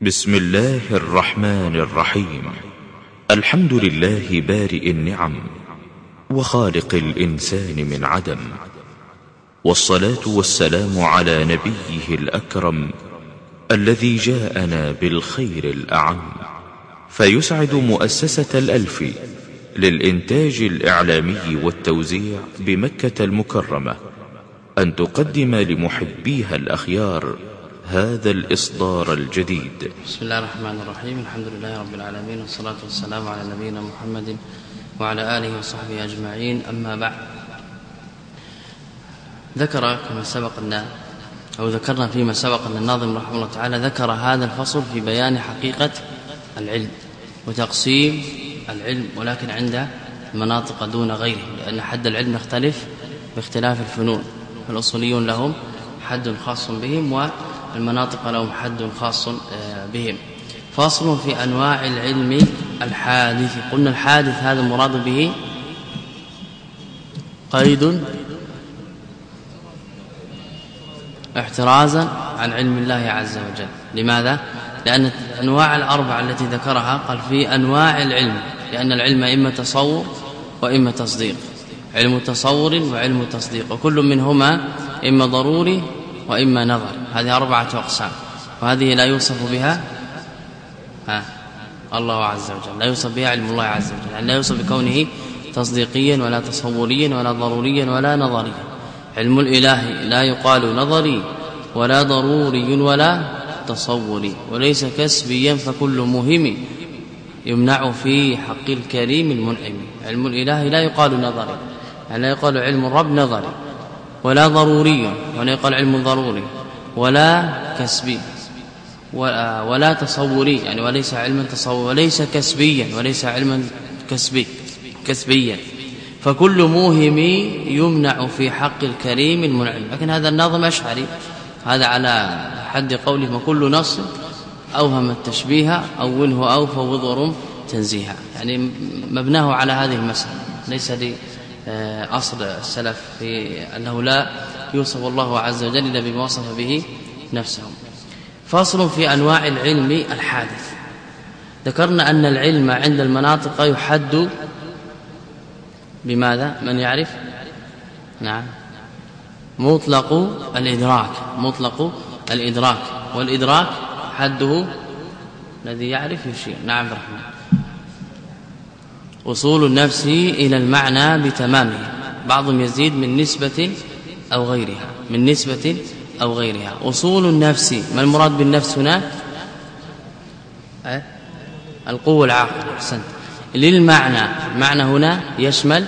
بسم الله الرحمن الرحيم. الحمد لله بارئ النعم وخالق الإنسان من عدم، والصلاة والسلام على نبيه الأكرم الذي جاءنا بالخير الأعم. فيسعد مؤسسة الألف للإنتاج الإعلامي والتوزيع بمكة المكرمة أن تقدم لمحبيها الأخيار هذا الإصدار الجديد. بسم الله الرحمن الرحيم. الحمد لله رب العالمين، والصلاة والسلام على نبينا محمد وعلى آله وصحبه أجمعين. أما بعد، ذكر كما سبق ذكرنا فيما سبق أن الناظم رحمه الله تعالى ذكر هذا الفصل في بيان حقيقة العلم وتقسيم العلم، ولكن عند مناطق دون غيره، لأن حد العلم يختلف باختلاف الفنون، فالأصوليون لهم حد خاص بهم والمناطق لهم حد خاص بهم. فصل في أنواع العلم الحادث. قلنا الحادث هذا المراد به قيد احترازا عن علم الله عز وجل. لماذا؟ لأن الأنواع الأربعة التي ذكرها قال في أنواع العلم، لأن العلم إما تصور وإما تصديق، علم تصور وعلم تصديق، وكل منهما إما ضروري وإما نظر. هذه 4 أقسام، وهذه لا يوصف بها الله عز وجل، لا يوصف بها علم الله عز وجل، يعني لا يوصف بكونه تصديقيا ولا تصوريا ولا ضروريا ولا نظريا. علم الإله لا يقال نظري ولا ضروري ولا تصوري، وليس كسبيا، فكل مهم يمنع في حق الكريم المنعم. علم الإله لا يقال نظري، يعني لا يقال علم الرب نظري، ولا ضروري، ولا يقال علم ضروري، ولا كسبي، ولا تصوري، يعني وليس علما تصور، وليس كسبيا، وليس علما كسبيا، فكل موهم يمنع في حق الكريم المنعم. لكن هذا الناظم أشعري، هذا على حد قوله: وكل نص أوهم التشبيه أوله أو فوض ورم تنزيها، يعني مبناه على هذه المسألة، ليس لي أصل السلف في أنه لا يوصف الله عز وجل إلا بما وصف به نفسه. فصل في أنواع العلم الحادث. ذكرنا أن العلم عند المناطق يحد بماذا؟ من يعرف؟ نعم، مطلق الإدراك، والإدراك حده الذي يعرف يشير. نعم الرحمن. وصول النفس إلى المعنى بتمامه، بعضهم يزيد من نسبة أو غيرها. وصول النفس، ما المراد بالنفس هنا؟ القوة العاقلة. أحسنت. للمعنى، المعنى هنا يشمل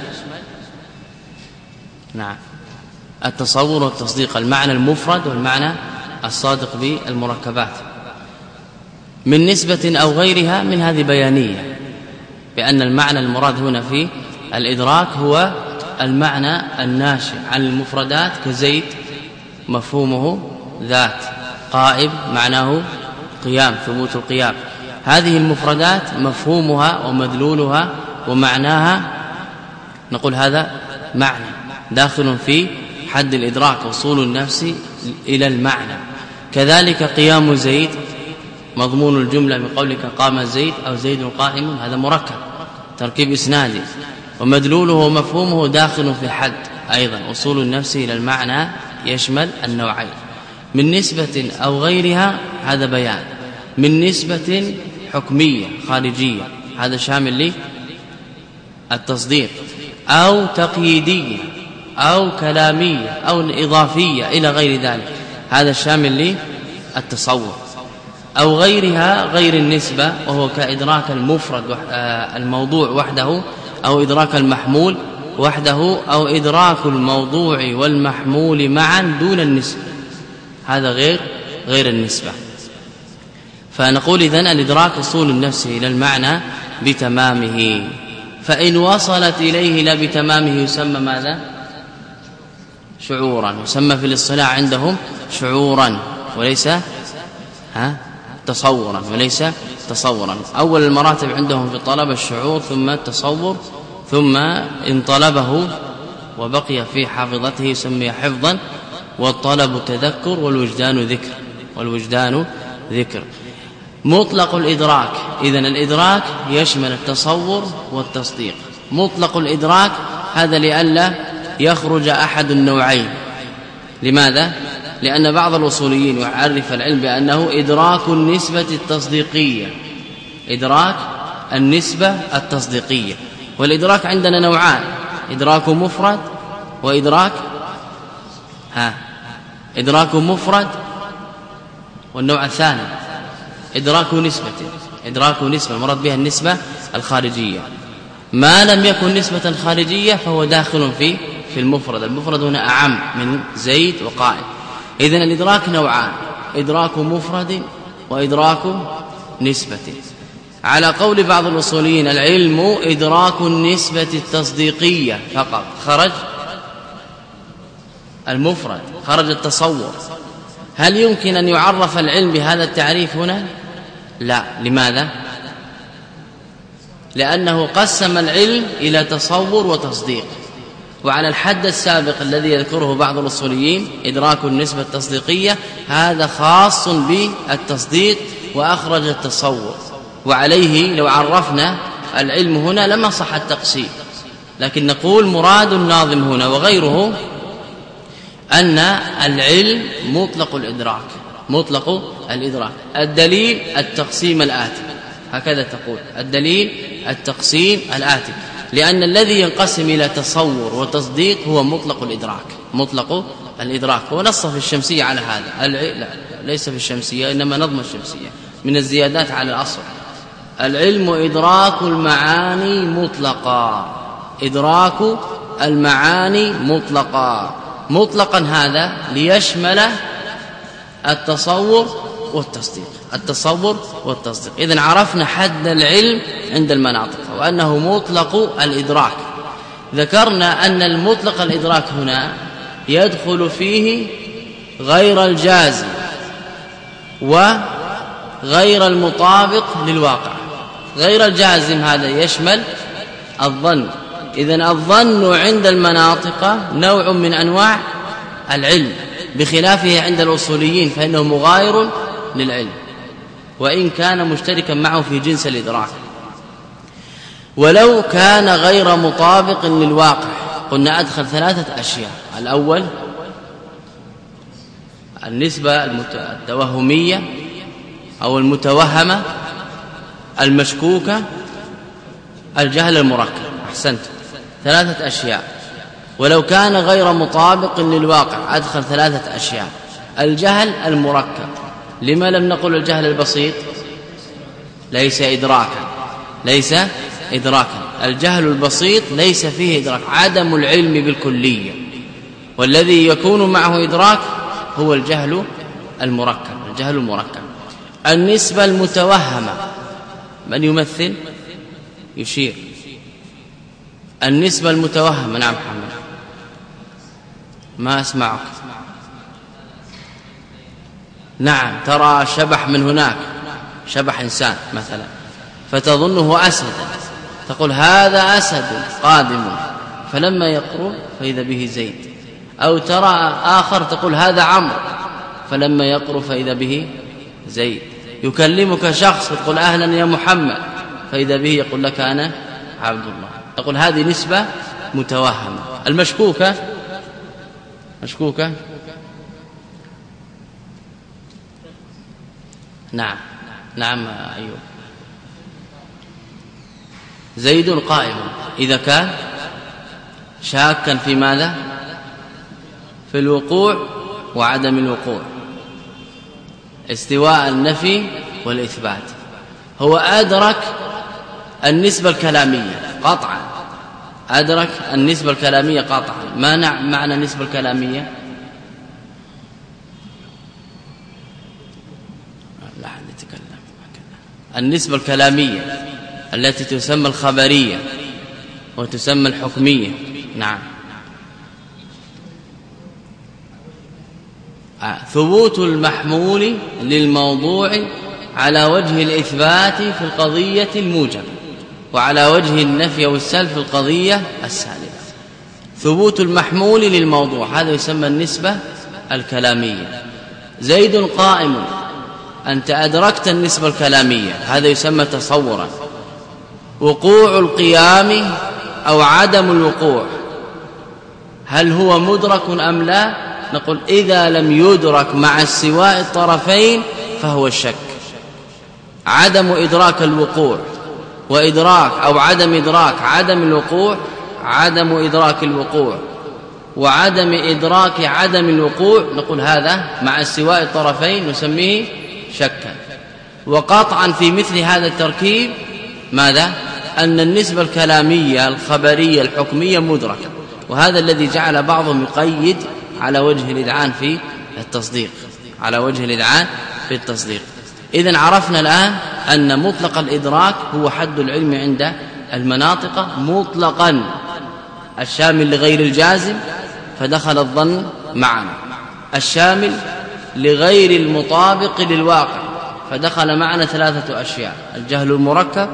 التصور والتصديق، المعنى المفرد والمعنى الصادق بالمركبات، من نسبة أو غيرها. من هذه بيانية بأن المعنى المراد هنا في الإدراك هو المعنى الناشئ عن المفردات، كزيد مفهومه ذات، قائم معناه قيام، ثبوت القيام. هذه المفردات مفهومها ومدلولها ومعناها، نقول هذا معنى داخل في حد الإدراك، وصول النفس إلى المعنى. كذلك قيام زيد، مضمون الجملة من قولك قام زيد أو زيد قائم، هذا مركب تركيب إسنادي، ومدلوله ومفهومه داخل في حد أيضا. وصول النفس إلى المعنى يشمل النوعين، من نسبة أو غيرها، هذا بيان. من نسبة حكمية خارجية، هذا شامل للتصديق، أو تقييدية أو كلامية أو إضافية إلى غير ذلك، هذا شامل للتصور. أو غيرها، غير النسبة، وهو كإدراك المفرد الموضوع وحده، أو إدراك المحمول وحده، أو إدراك الموضوع والمحمول معا دون النسبة، هذا غير النسبة. فنقول إذن الإدراك وصول النفس إلى المعنى بتمامه، فإن وصلت إليه لا بتمامه يسمى ماذا؟ شعورا، يسمى في الاصطلاح عندهم شعورا، وليس تصورا. أول المراتب عندهم في الطلب الشعور، ثم التصور، ثم إن طلبه وبقي في حافظته يسمى حفظا، والطلب تذكر، والوجدان ذكر. مطلق الإدراك. إذن الإدراك يشمل التصور والتصديق. مطلق الإدراك هذا لئلا يخرج أحد النوعين. لماذا؟ لأن بعض الأصوليين يعرف العلم بأنه إدراك النسبة التصديقية، إدراك النسبة التصديقية. والإدراك عندنا نوعان: إدراك مفرد وإدراك إدراك مفرد، والنوع الثاني إدراك نسبة. إدراك نسبة المراد بها النسبة الخارجية. ما لم يكن نسبة خارجية فهو داخل في المفرد. المفرد هنا أعم من زيد وقائم. إذن الإدراك نوعان: إدراك مفرد وإدراك نسبة. على قول بعض الأصوليين العلم إدراك النسبة التصديقية فقط، خرج المفرد، خرج التصور. هل يمكن أن يعرف العلم بهذا التعريف هنا؟ لا. لماذا؟ لأنه قسم العلم إلى تصور وتصديق. وعلى الحد السابق الذي يذكره بعض الأصوليين إدراك النسبة التصديقية هذا خاص بالتصديق وأخرج التصور، وعليه لو عرفنا العلم هنا لما صح التقسيم. لكن نقول مراد الناظم هنا وغيره أن العلم مطلق الإدراك، مطلق الإدراك. الدليل التقسيم الآتي، هكذا تقول الدليل التقسيم الآتي، لأن الذي ينقسم إلى تصور وتصديق هو مطلق الإدراك، مطلق الإدراك. هو نص في الشمسية على هذا. لا ليس في الشمسية، إنما نظم الشمسية من الزيادات على الأصل. العلم إدراك المعاني مطلقا، إدراك المعاني مطلقا. مطلقا هذا ليشمل التصور والتصديق، التصور والتصديق. إذن عرفنا حد العلم عند المناطق وأنه مطلق الإدراك. ذكرنا أن المطلق الإدراك هنا يدخل فيه غير الجازم وغير المطابق للواقع. غير الجازم هذا يشمل الظن. إذن الظن عند المناطق نوع من أنواع العلم، بخلافه عند الأصوليين فإنه مغاير للعلم وإن كان مشتركا معه في جنس الإدراك. ولو كان غير مطابق للواقع قلنا أدخل ثلاثة أشياء: الأول النسبة التوهمية أو المتوهمة، المشكوكة، الجهل المركب. أحسنت، ثلاثة أشياء. ولو كان غير مطابق للواقع أدخل ثلاثة أشياء: الجهل المركب. لما لم نقل الجهل البسيط؟ ليس إدراكا، ليس إدراكا. الجهل البسيط ليس فيه إدراك، عدم العلم بالكلية. والذي يكون معه إدراك هو الجهل المركب، الجهل المركب. النسبة المتوهمة، من يمثل؟ يشير. النسبة المتوهمة. نعم محمد، ما أسمعك. نعم، ترى شبح من هناك، شبح إنسان مثلا، فتظنه أسد، تقول هذا أسد قادم، فلما يقرب فإذا به زيد. أو ترى آخر تقول هذا عمرو، فلما يقرب فإذا به زيد. يكلمك شخص فتقول أهلا يا محمد، فإذا به يقول لك أنا عبد الله. تقول هذه نسبة متوهمة. المشكوكة، مشكوكة. نعم نعم أيوب. زيد قائم إذا كان شاكا في ماذا؟ في الوقوع وعدم الوقوع، استواء النفي والإثبات. هو أدرك النسبة الكلامية قطعا، أدرك النسبة الكلامية قطعا. ما معنى النسبة الكلامية؟ لا أحد يتكلم. النسبة الكلامية التي تسمى الخبرية وتسمى الحكمية. نعم. ثبوت المحمول للموضوع على وجه الإثبات في القضية الموجبة، وعلى وجه النفي والسلب في القضية السالبة. ثبوت المحمول للموضوع هذا يسمى النسبة الكلامية. زيد قائم، أنت أدركت النسبة الكلامية، هذا يسمى تصورا. وقوع القيام أو عدم الوقوع هل هو مدرك أم لا؟ نقول إذا لم يدرك مع استواء الطرفين فهو الشك. عدم إدراك الوقوع وإدراك أو عدم إدراك عدم الوقوع، عدم إدراك الوقوع وعدم إدراك عدم الوقوع، نقول هذا مع استواء الطرفين نسميه شكا. وقطعا في مثل هذا التركيب ماذا؟ أن النسبة الكلامية الخبرية الحكمية مدركة، وهذا الذي جعل بعضهم يقيد على وجه الإذعان في التصديق، على وجه الإذعان في التصديق. إذن عرفنا الآن أن مطلق الإدراك هو حد العلم عند المناطق مطلقا، الشامل لغير الجازم فدخل الظن معنا، الشامل لغير المطابق للواقع فدخل معنا ثلاثة أشياء: الجهل المركب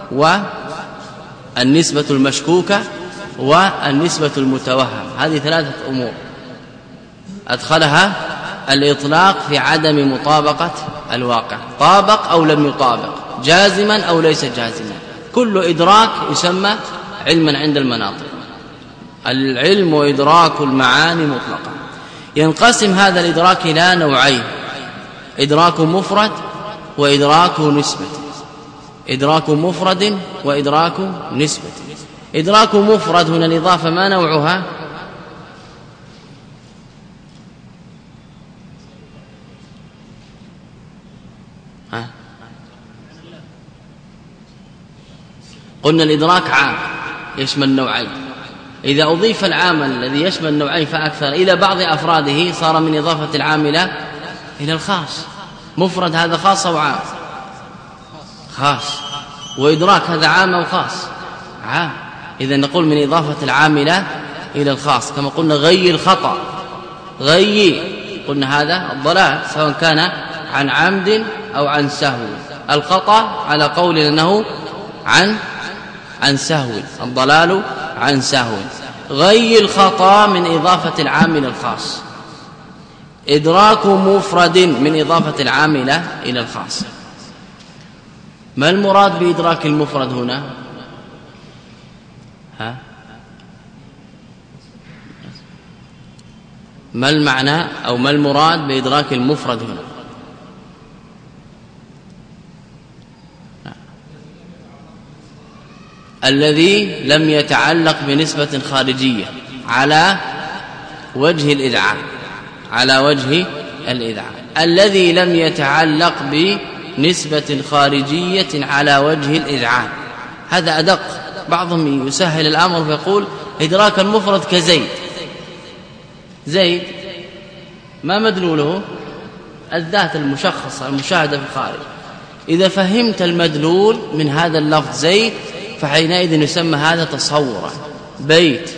والنسبة المشكوكة والنسبة المتوهم. هذه ثلاثة أمور أدخلها الإطلاق في عدم مطابقة الواقع، طابق أو لم يطابق، جازما أو ليس جازما. كل إدراك يسمى علما عند المناطق. العلم وإدراك المعاني مطلقا. ينقسم هذا الإدراك إلى نوعين: إدراك مفرد وإدراك نسبة. إدراك مفرد وإدراك نسبة. إدراك مفرد هنا الإضافة ما نوعها؟ قلنا الإدراك عام يشمل نوعين، إذا أضيف العام الذي يشمل نوعين فأكثر إلى بعض أفراده صار من إضافة العاملة إلى الخاص. مفرد هذا خاص أو عام؟ خاص. وإدراك هذا عام أو خاص؟ عام. إذا نقول من إضافة العاملة إلى الخاص، كما قلنا غي الخطأ، غي قلنا هذا الضلال سواء كان عن عمد أو عن سهو. الخطأ على قول أنه عن سهو، الضلال عن سهو. غي الخطأ من إضافة العام إلى الخاص. إدراك مفرد من إضافة العاملة إلى الخاص. ما المراد بإدراك المفرد هنا؟ ما المعنى أو ما المراد بإدراك المفرد هنا؟ الذي لم يتعلق بنسبة خارجية على وجه الإذعان، على وجه الإذعان. الذي لم يتعلق بنسبة خارجية على وجه الإذعان، هذا أدق. بعضهم يسهل الأمر فيقول إدراك المفرد كزيد. زيد ما مدلوله؟ الذات المشخصة المشاهدة في الخارج. إذا فهمت المدلول من هذا اللفظ زيد فحينئذ يسمى هذا تصورا. بيت،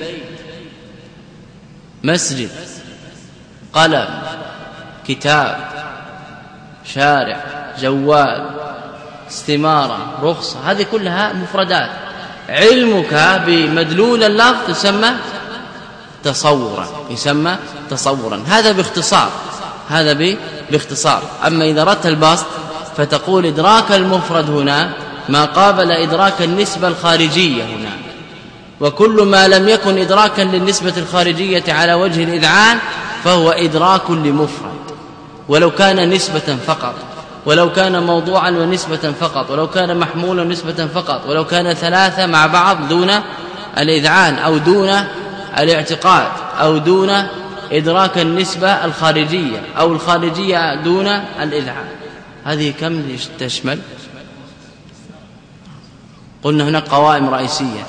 مسجد، قلم، كتاب، شارع، جوال، استمارة، رخصة، هذه كلها مفردات. علمك بمدلول اللفظ يسمى تصورا، يسمى تصورا. هذا باختصار، هذا باختصار. أما إذا أردت البسط فتقول إدراك المفرد هنا ما قابل إدراك النسبة الخارجية هنا، وكل ما لم يكن إدراكا للنسبة الخارجية على وجه الإذعان فهو إدراك لمفرد، ولو كان نسبة فقط، ولو كان موضوعا ونسبة فقط، ولو كان محمولا نسبة فقط، ولو كان ثلاثة مع بعض دون الإذعان أو دون الاعتقاد أو دون إدراك النسبة الخارجية أو الخارجية دون الإذعان. هذه كم تشمل؟ قلنا هناك قوائم رئيسية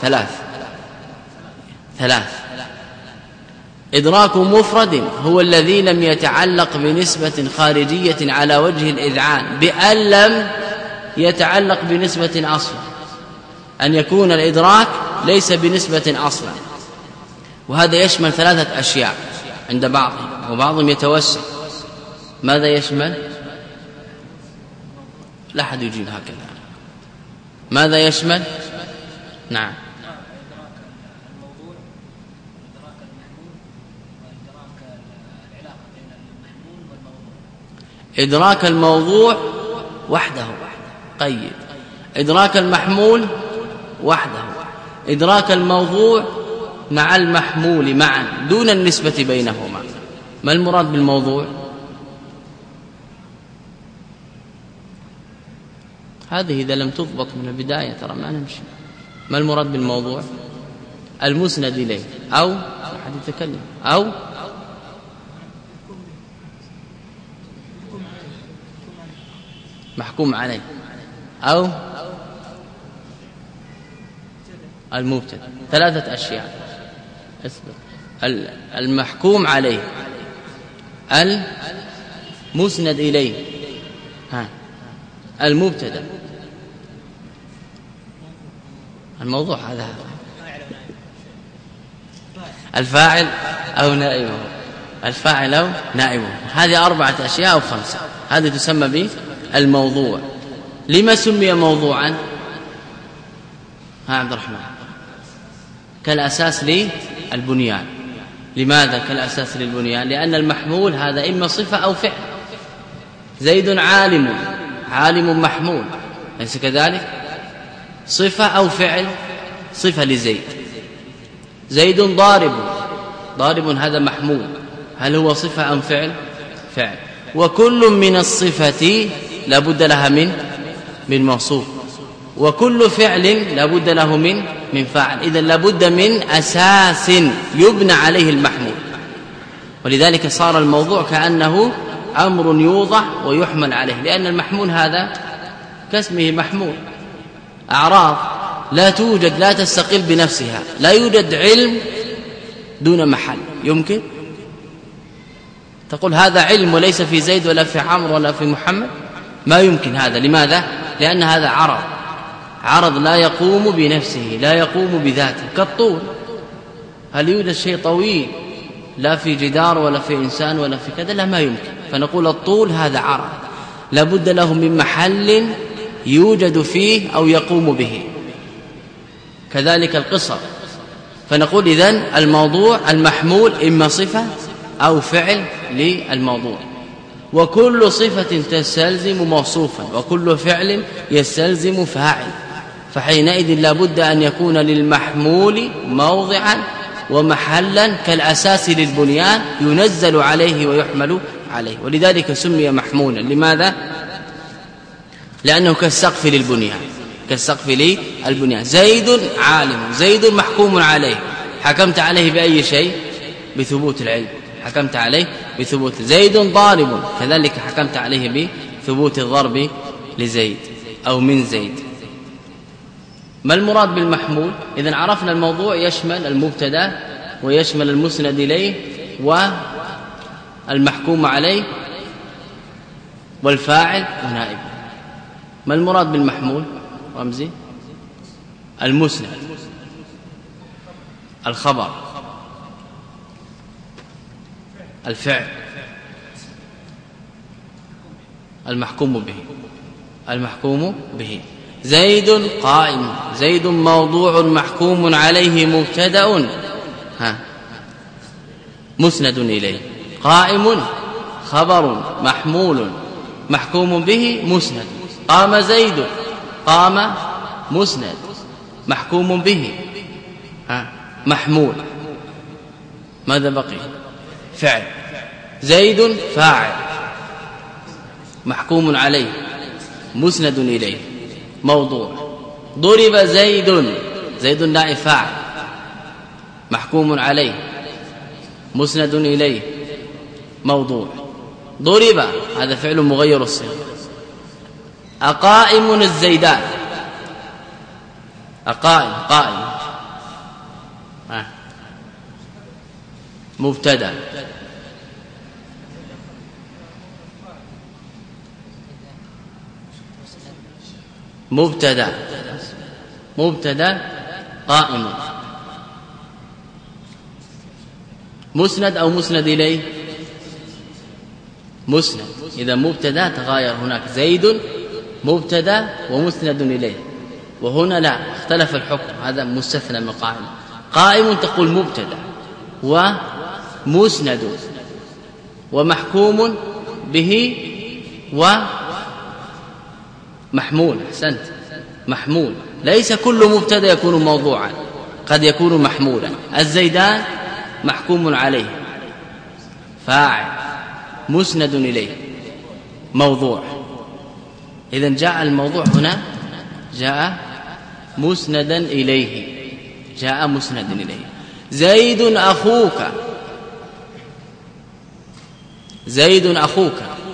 ثلاث. إدراك مفرد هو الذي لم يتعلق بنسبة خارجية على وجه الإذعان بأن لم يتعلق بنسبة أصلا، أن يكون الإدراك ليس بنسبة أصلا. وهذا يشمل ثلاثة أشياء عند بعضهم، وبعضهم يتوسع. ماذا يشمل؟ لا أحد يجيب هكذا. ماذا يشمل؟ نعم، إدراك الموضوع وحده قيد، إدراك المحمول وحده، إدراك الموضوع مع المحمول معا دون النسبة بينهما. ما المراد بالموضوع؟ هذه إذا لم تضبط من البداية ترى ما نمشي. ما المراد بالموضوع؟ المسند إليه أو أحد يتكلم أو محكوم عليه أو المبتدأ. ثلاثة أشياء. المحكوم عليه، المسند إليه، المبتدأ. الموضوع هذا الفاعل أو نائبه، الفاعل أو نائبه. هذه 4 أشياء أو 5. هذه تسمى بالموضوع. لما سمي موضوعا؟ عبد الرحمن. كالأساس للبنيان. لماذا كالأساس للبنيان؟ لأن المحمول هذا إما صفة أو فعل. زيد عالم، عالم محمول، ليس كذلك؟ صفة أو فعل؟ صفة لزيد. زيد ضارب، ضارب هذا محمول، هل هو صفة أم فعل؟ فعل. وكل من الصفة لابد لها من موصوف، وكل فعل لابد له من فاعل. إذن لابد من أساس يبنى عليه المحمول. ولذلك صار الموضوع كأنه أمر يوضع ويحمل عليه، لأن المحمول هذا كاسمه محمول. أعراض لا توجد، لا تستقل بنفسها. لا يوجد علم دون محل. يمكن تقول هذا علم وليس في زيد ولا في عمرو ولا في محمد؟ ما يمكن هذا. لماذا؟ لأن هذا عرض، عرض لا يقوم بنفسه، لا يقوم بذاته. كالطول، هل يوجد شيء طويل لا في جدار ولا في إنسان ولا في كذا؟ لا، ما يمكن. فنقول الطول هذا عرض لابد له من محل يوجد فيه أو يقوم به. كذلك القصر. فنقول إذن الموضوع المحمول إما صفة أو فعل للموضوع. وكل صفة تستلزم موصوفا، وكل فعل يستلزم فاعل. فحينئذ لابد أن يكون للمحمول موضعا ومحلا كالأساس للبنيان ينزل عليه ويحمل عليه. ولذلك سمي محمولا. لماذا؟ لأنه كالسقف للبنيان، كالسقف للبنيان. زيد عالم، زيد محكوم عليه. حكمت عليه بأي شيء؟ بثبوت العلم. حكمت عليه بثبوت. زيد ضارب، كذلك حكمت عليه بثبوت الضرب لزيد أو من زيد. ما المراد بالمحمول؟ إذن عرفنا الموضوع يشمل المبتدا ويشمل المسند إليه والمحكوم عليه والفاعل ونائبه. ما المراد بالمحمول رمزي؟ المسند، الخبر، الفعل، المحكوم به، المحكوم به. زيد قائم، زيد موضوع محكوم عليه مبتدأ مسند إليه. قائم خبر محمول محكوم به مسند. قام زيد، قام مسند محكوم به محمول. ماذا بقي؟ فعل. زيد فاعل محكوم عليه مسند إليه موضوع. ضرب زيد، زيد نائب فاعل محكوم عليه مسند إليه موضوع. ضرب هذا فعل مغير الصيغة. أقائم الزيدان، أقائم قائم مبتدا. مبتدا قائم. مسند أو مسند إليه؟ مسند. إذا مبتدا تغاير هناك. زيد مبتدا ومسند إليه، وهنا لا، اختلف الحكم. هذا مستثنى من قائم. قائم تقول مبتدا ومسند ومحكوم به محمول. أحسنت، محمول. ليس كل مبتدا يكون موضوعا، قد يكون محمولا. الزيدان محكوم عليه، فاعل، مسند إليه، موضوع. إذن جاء الموضوع هنا جاء مسندا إليه، جاء مسندا إليه. زيد أخوك، زيد أخوك،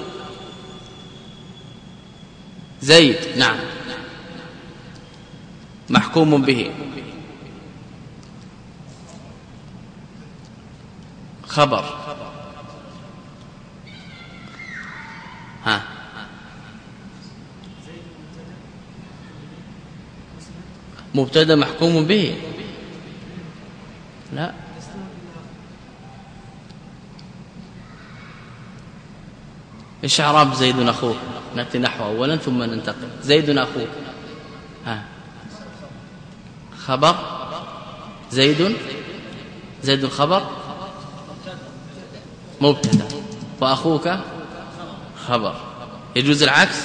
زيد نعم محكوم به، خبر. ها مبتدا محكوم به، لا ايش اعراب زيد اخوك؟ ناتي نحوه اولا ثم ننتقل. زيد اخوك، ها خبر. زيد الخبر مبتدا، واخوك خبر. يجوز العكس؟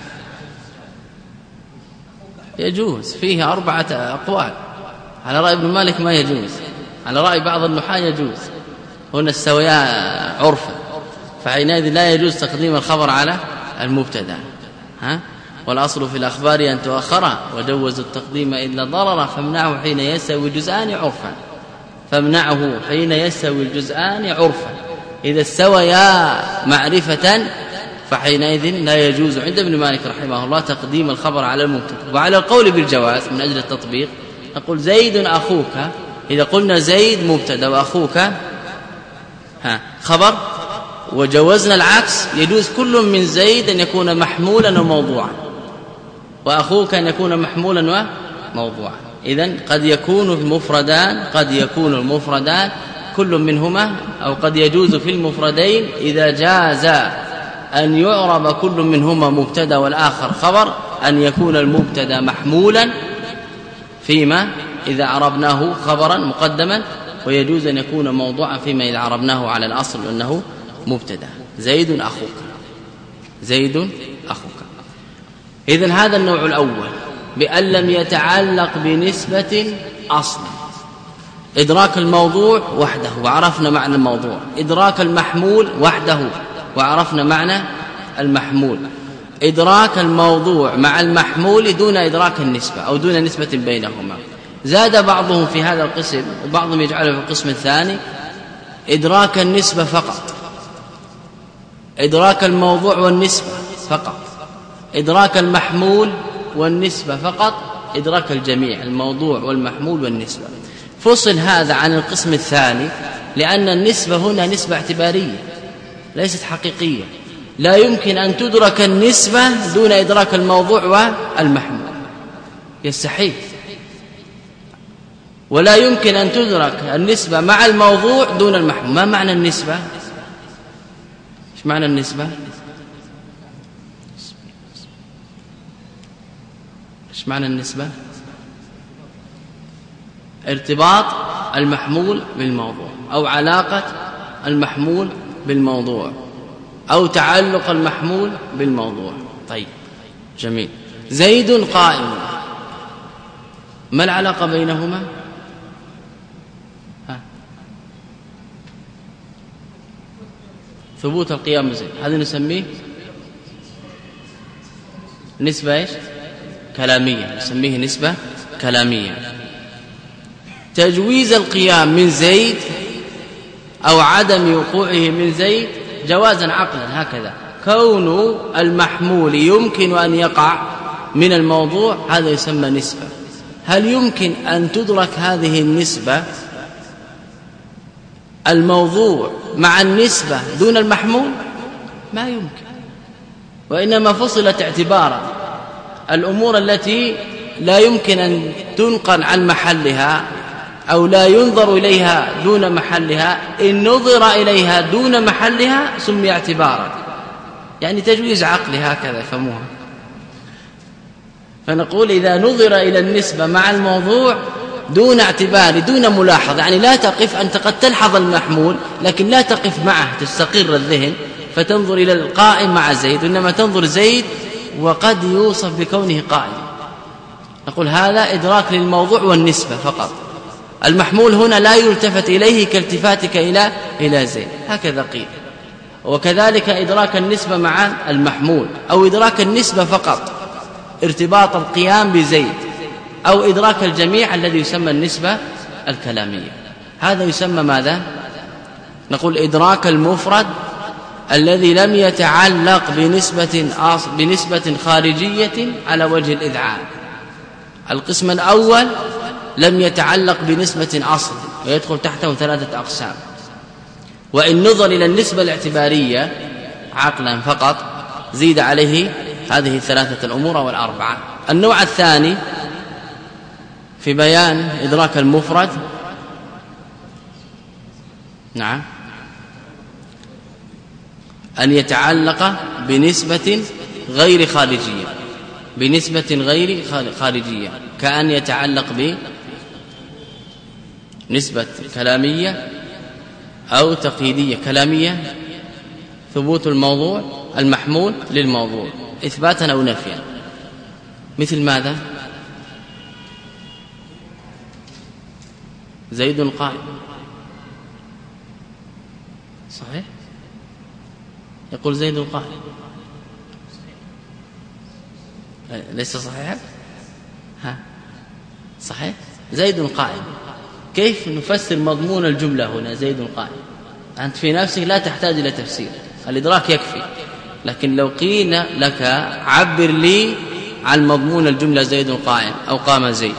يجوز. فيه 4 أقوال. على رأي ابن مالك ما يجوز، على رأي بعض النحاة يجوز. هنا استويا عرفا، فحينئذ لا يجوز تقديم الخبر على المبتدا. والأصل في الأخبار أن تؤخر، وجوز التقديم إلا ضرر، فامنعه حين يستوي الجزآن عرفا، فامنعه حين يستوي الجزآن عرفا. إذا استويا معرفة فحينئذ لا يجوز عند ابن مالك رحمه الله تقديم الخبر على المبتدا. وعلى القول بالجواز من أجل التطبيق نقول زيد أخوك، إذا قلنا زيد مبتدا وأخوك خبر، وجوزنا العكس، يجوز كل من زيد أن يكون محمولا وموضوعا، وأخوك أن يكون محمولا وموضوعا. إذن قد يكون المفردان، قد يكون المفردان كل منهما، أو قد يجوز في المفردين إذا جاز أن يعرب كل منهما مبتدا والآخر خبر أن يكون المبتدا محمولا فيما إذا عربناه خبرا مقدما، ويجوز أن يكون موضوعا فيما إذا عربناه على الأصل أنه مبتدا. زيد أخوك، زيد أخوك. إذن هذا النوع الأول بأن لم يتعلق بنسبة أصلا. إدراك الموضوع وحده وعرفنا معنى الموضوع، إدراك المحمول وحده وعرفنا معنى المحمول، إدراك الموضوع مع المحمول دون إدراك النسبة أو دون نسبة بينهما. زاد بعضهم في هذا القسم وبعضهم يجعله في القسم الثاني إدراك النسبة فقط، إدراك الموضوع والنسبة فقط، إدراك المحمول والنسبة فقط، إدراك الجميع الموضوع والمحمول والنسبة. فصل هذا عن القسم الثاني لأن النسبة هنا نسبة اعتبارية ليست حقيقية، لا يمكن أن تدرك النسبة دون إدراك الموضوع والمحمول، يستحيل. ولا يمكن أن تدرك النسبة مع الموضوع دون المحمول. ما معنى النسبة؟ ايش معنى النسبة؟ ايش معنى النسبة؟ ارتباط المحمول بالموضوع، أو علاقة المحمول بالموضوع، أو تعلق المحمول بالموضوع. طيب جميل. زيد قائم، ما العلاقة بينهما؟ ثبوت القيام زيد، هذا نسميه نسبة ايش؟ كلامية، نسميه نسبة كلامية. تجويز القيام من زيد أو عدم وقوعه من زيد جوازا عقلا، هكذا كون المحمول يمكن أن يقع من الموضوع هذا يسمى نسبة. هل يمكن أن تدرك هذه النسبة الموضوع مع النسبة دون المحمول؟ ما يمكن. وإنما فصلت اعتبارا الأمور التي لا يمكن أن تنقل عن محلها أو لا ينظر إليها دون محلها، إن نظر إليها دون محلها سمي اعتبارا، يعني تجويز عقلي هكذا يفهموها. فنقول إذا نظر إلى النسبة مع الموضوع دون اعتبار دون ملاحظة، يعني لا تقف، أنت قد تلحظ المحمول لكن لا تقف معه، تستقر الذهن فتنظر إلى القائم مع زيد، إنما تنظر زيد وقد يوصف بكونه قائما. نقول هذا إدراك للموضوع والنسبة فقط. المحمول هنا لا يلتفت إليه كالتفاتك إلى زيد، هكذا قيل. وكذلك إدراك النسبة مع المحمول، أو إدراك النسبة فقط ارتباط القيام بزيد، أو إدراك الجميع الذي يسمى النسبة الكلامية. هذا يسمى ماذا؟ نقول إدراك المفرد الذي لم يتعلق بنسبة خارجية على وجه الإذعان. القسم الأول لم يتعلق بنسبة أصل ويدخل تحته 3 أقسام، وإن نظر إلى النسبة الاعتبارية عقلا فقط زيد عليه هذه 3 الأمور والأربعة. النوع الثاني في بيان إدراك المفرد، نعم، أن يتعلق بنسبة غير خارجية، بنسبة غير خارجية، كأن يتعلق بنسبة كلامية أو تقييدية. كلامية ثبوت الموضوع المحمول للموضوع إثباتا أو نفيا. مثل ماذا؟ زيد قائم، صحيح؟ يقول زيد قائم، ليس صحيحا؟ صحيح، زيد قائم. كيف نفسر مضمون الجملة هنا زيد قائم؟ أنت في نفسك لا تحتاج إلى تفسير، الإدراك يكفي. لكن لو قيل لك عبر لي عن مضمون الجملة زيد قائم أو قام زيد،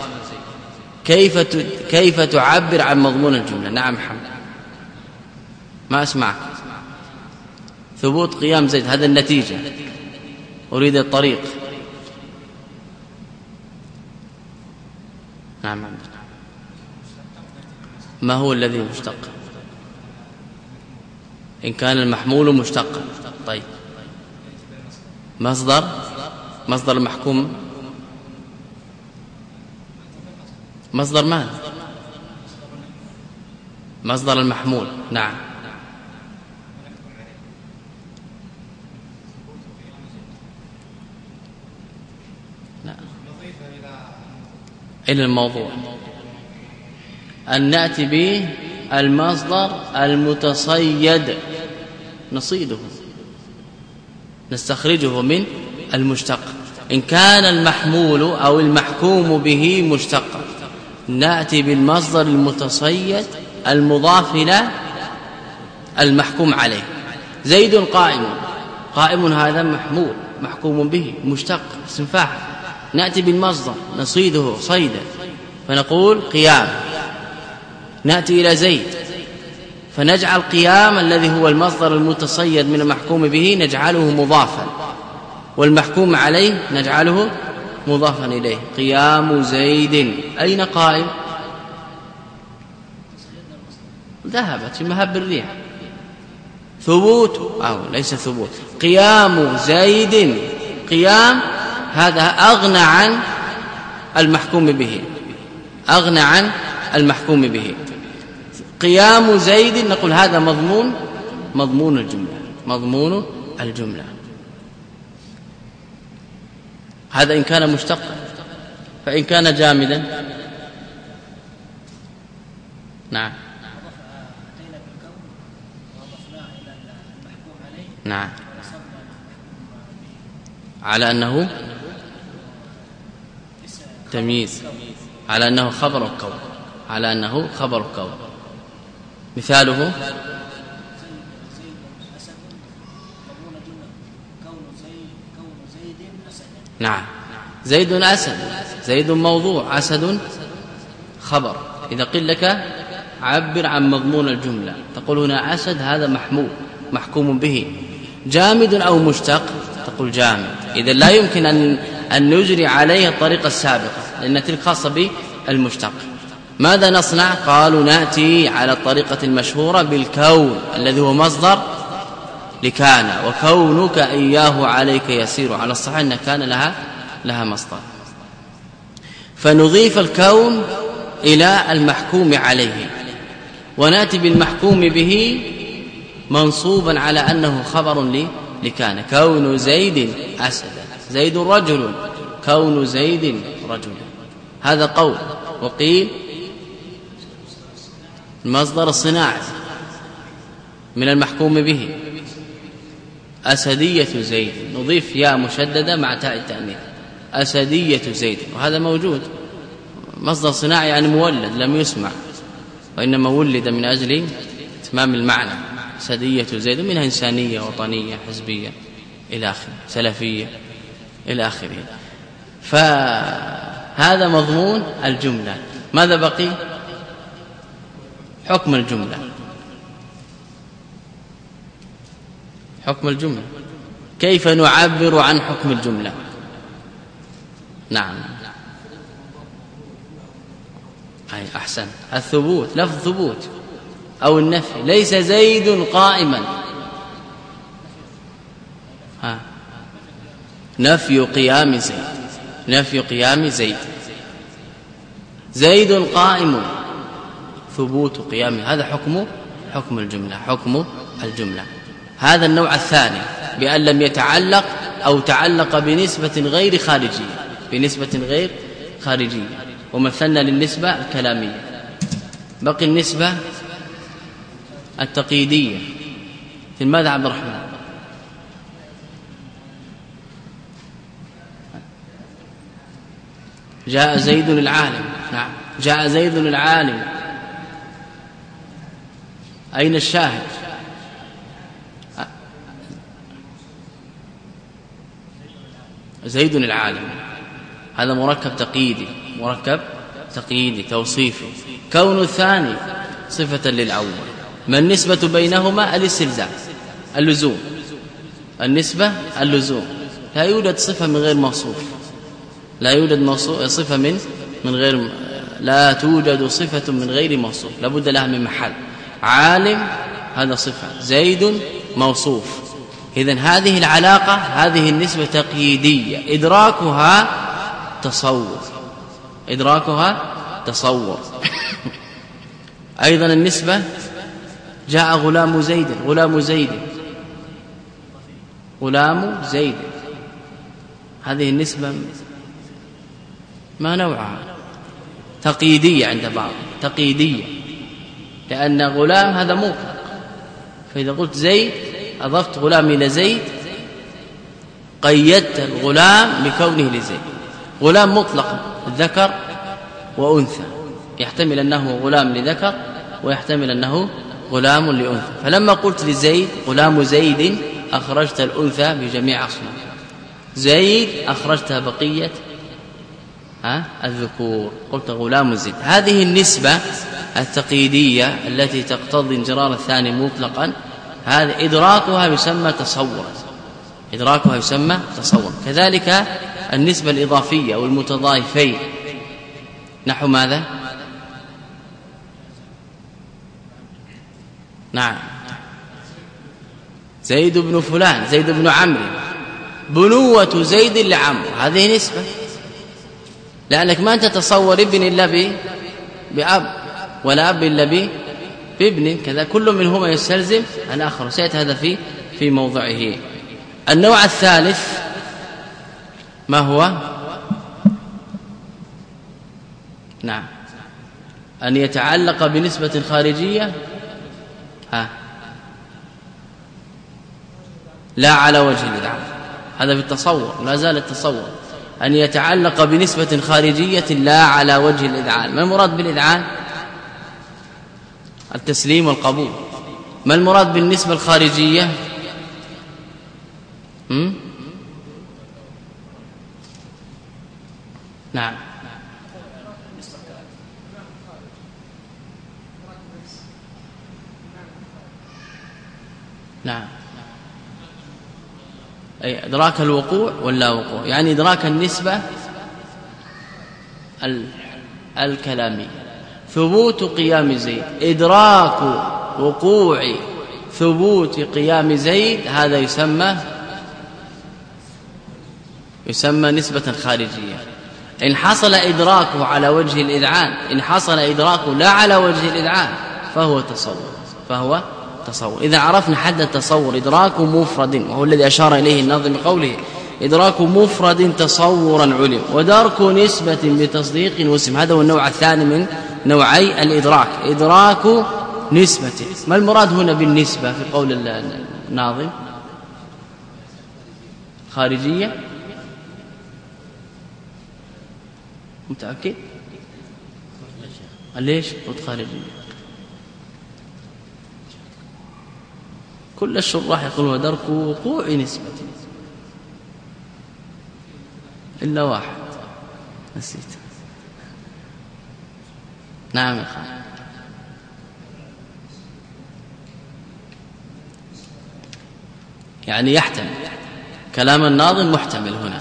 كيف تعبر عن مضمون الجملة؟ نعم محمد، ما أسمعك. ثبوت قيام زيد، هذا النتيجة، أريد الطريق. نعم محمد، ما هو الذي مشتق؟ إن كان المحمول مشتقا، طيب مصدر المحكوم، مصدر ماذا؟ مصدر المحمول، نعم. إلى الموضوع أن نأتي به المصدر المتصيد، نصيده، نستخرجه من المشتق. إن كان المحمول أو المحكوم به مشتقا، نأتي بالمصدر المتصيد المضاف إلى المحكوم عليه. زيد قائم، هذا محمول محكوم به مشتق اسم فاعل، نأتي بالمصدر نصيده صيدا فنقول قيام. نأتي إلى زيد فنجعل قيام الذي هو المصدر المتصيد من المحكوم به نجعله مضافا، والمحكوم عليه نجعله مضافا إليه. قيام زيد، أين قائم؟ ذهبت في مهب الريح. ثبوت أو ليس ثبوت، قيام زيد، قيام هذا أغنى عن المحكوم به، أغنى عن المحكوم به. قيام زيد نقول هذا مضمون الجملة، مضمون الجملة. هذا إن كان مشتقا. فإن كان جامدا، نعم نعم، على أنه تمييز، على أنه خبر الكون، على أنه خبر الكون. مثاله نعم، زيد أسد، زيد موضوع، أسد خبر. إذا قيل لك عبر عن مضمون الجملة، تقول هنا أسد هذا محمول محكوم به، جامد أو مشتق، تقول جامد. إذا لا يمكن أن نجري عليه الطريقة السابقة لأن تلك خاصة بالمشتق. ماذا نصنع؟ قالوا نأتي على الطريقة المشهورة بالكون الذي هو مصدر لكان، وكونك إياه عليك يسير، على الصحيح أن كان لها مصدر. فنضيف الكون إلى المحكوم عليه، ونأتي بالمحكوم به منصوبا على أنه خبر لكان، كون زيد أسدا. زيد رجل، كون زيد رجل، هذا قول. وقيل المصدر الصناعي من المحكوم به، أسدية زيد، نضيف ياء مشددة مع تاء التأنيث، أسدية زيد، وهذا موجود. مصدر صناعي يعني مولد لم يسمع، وإنما ولد من أجل إتمام المعنى. أسدية زيد منها إنسانية، وطنية، حزبية إلى آخره، سلفية إلى آخره. فهذا مضمون الجملة. ماذا بقي؟ حكم الجملة. حكم الجملة، كيف نعبر عن حكم الجملة؟ نعم، أي أحسن، الثبوت، لفظ ثبوت أو النفي. ليس زيد قائما، نفي قيام زيد، نفي قيام زيد. زيد قائم، ثبوت قيامه، هذا حكم الجملة، حكم الجملة. هذا النوع الثاني، بأن لم يتعلق أو تعلق بنسبة غير خارجية، بنسبة غير خارجية. ومثلنا للنسبة الكلامية. بقي النسبة التقييدية. في ماذا عبد الرحمن؟ جاء زيد العالم. نعم، جاء زيد العالم. أين الشاهد؟ زيد العالم، هذا مركب تقييدي، مركب تقييدي توصيفي. كون الثاني صفة للأول. ما النسبة بينهما؟ الاستلزام، اللزوم. النسبة اللزوم، لا يوجد صفة من غير موصوف، لا يوجد صفة من غير، لا توجد صفة من غير موصوف، لابد لها من محل. عالم هذا صفة، زيد موصوف. إذن هذه العلاقة، هذه النسبة تقييدية، إدراكها تصور، إدراكها تصور. أيضا النسبة، جاء غلام زيد، غلام زيد، غلام زيد، هذه النسبة ما نوعها؟ تقييدية عند بعض، تقييدية، لأن غلام هذا مطلق، فإذا قلت زيد أضفت غلام إلى زيد، قيدت الغلام بكونه لزيد. غلام مطلق، ذكر وأنثى، يحتمل أنه غلام لذكر ويحتمل أنه غلام لأنثى. فلما قلت لزيد غلام زيد أخرجت الأنثى بجميع أصنافها، زيد أخرجتها بقية الذكور، قلت غلام زيد. هذه النسبة التقييدية التي تقتضي انجرار الثاني مطلقا، هذا إدراكها يسمى تصورا، إدراكها يسمى تصورا. كذلك النسبة الإضافية والمتضايفين، نحو ماذا؟ نعم، زيد بن فلان، زيد بن عمرو، بنوة زيد لعمرو، هذه نسبة، لأنك ما تتصور ابن إلا بأب، ولا أب إلا بابن، كذا كل منهما يستلزم الآخر، سيأتي هذا في موضعه. النوع الثالث ما هو؟ نعم، أن يتعلق بنسبة خارجية لا على وجه الإذعان، هذا في التصور، لا زال التصور، أن يتعلق بنسبة خارجية لا على وجه الإذعان. ما المراد بالإذعان؟ التسليم والقبول. ما المراد بالنسبة الخارجية؟ نعم، نعم، أي إدراك الوقوع واللا وقوع، يعني إدراك النسبة الكلامية. ثبوت قيام زيد، إدراك وقوع ثبوت قيام زيد، هذا يسمى نسبة خارجية. إن حصل إدراكه على وجه الإذعان، إن حصل إدراكه لا على وجه الإذعان فهو تصور. إذا عرفنا حد التصور، إدراك مفرد، وهو الذي أشار إليه الناظم بقوله إدراك مفرد تصورا علم، ودرك نسبة بتصديق وسم. هذا هو النوع الثاني من نوعي الإدراك، إدراك نسبة. ما المراد هنا بالنسبة في قول الناظم؟ خارجية؟ متأكد؟ ليش قلت خارجية؟ كل الشراح يقولون ودرك وقوع نسبة إلا واحد نسيت. نعم يا خالد. يعني يحتمل، كلام الناظم محتمل هنا.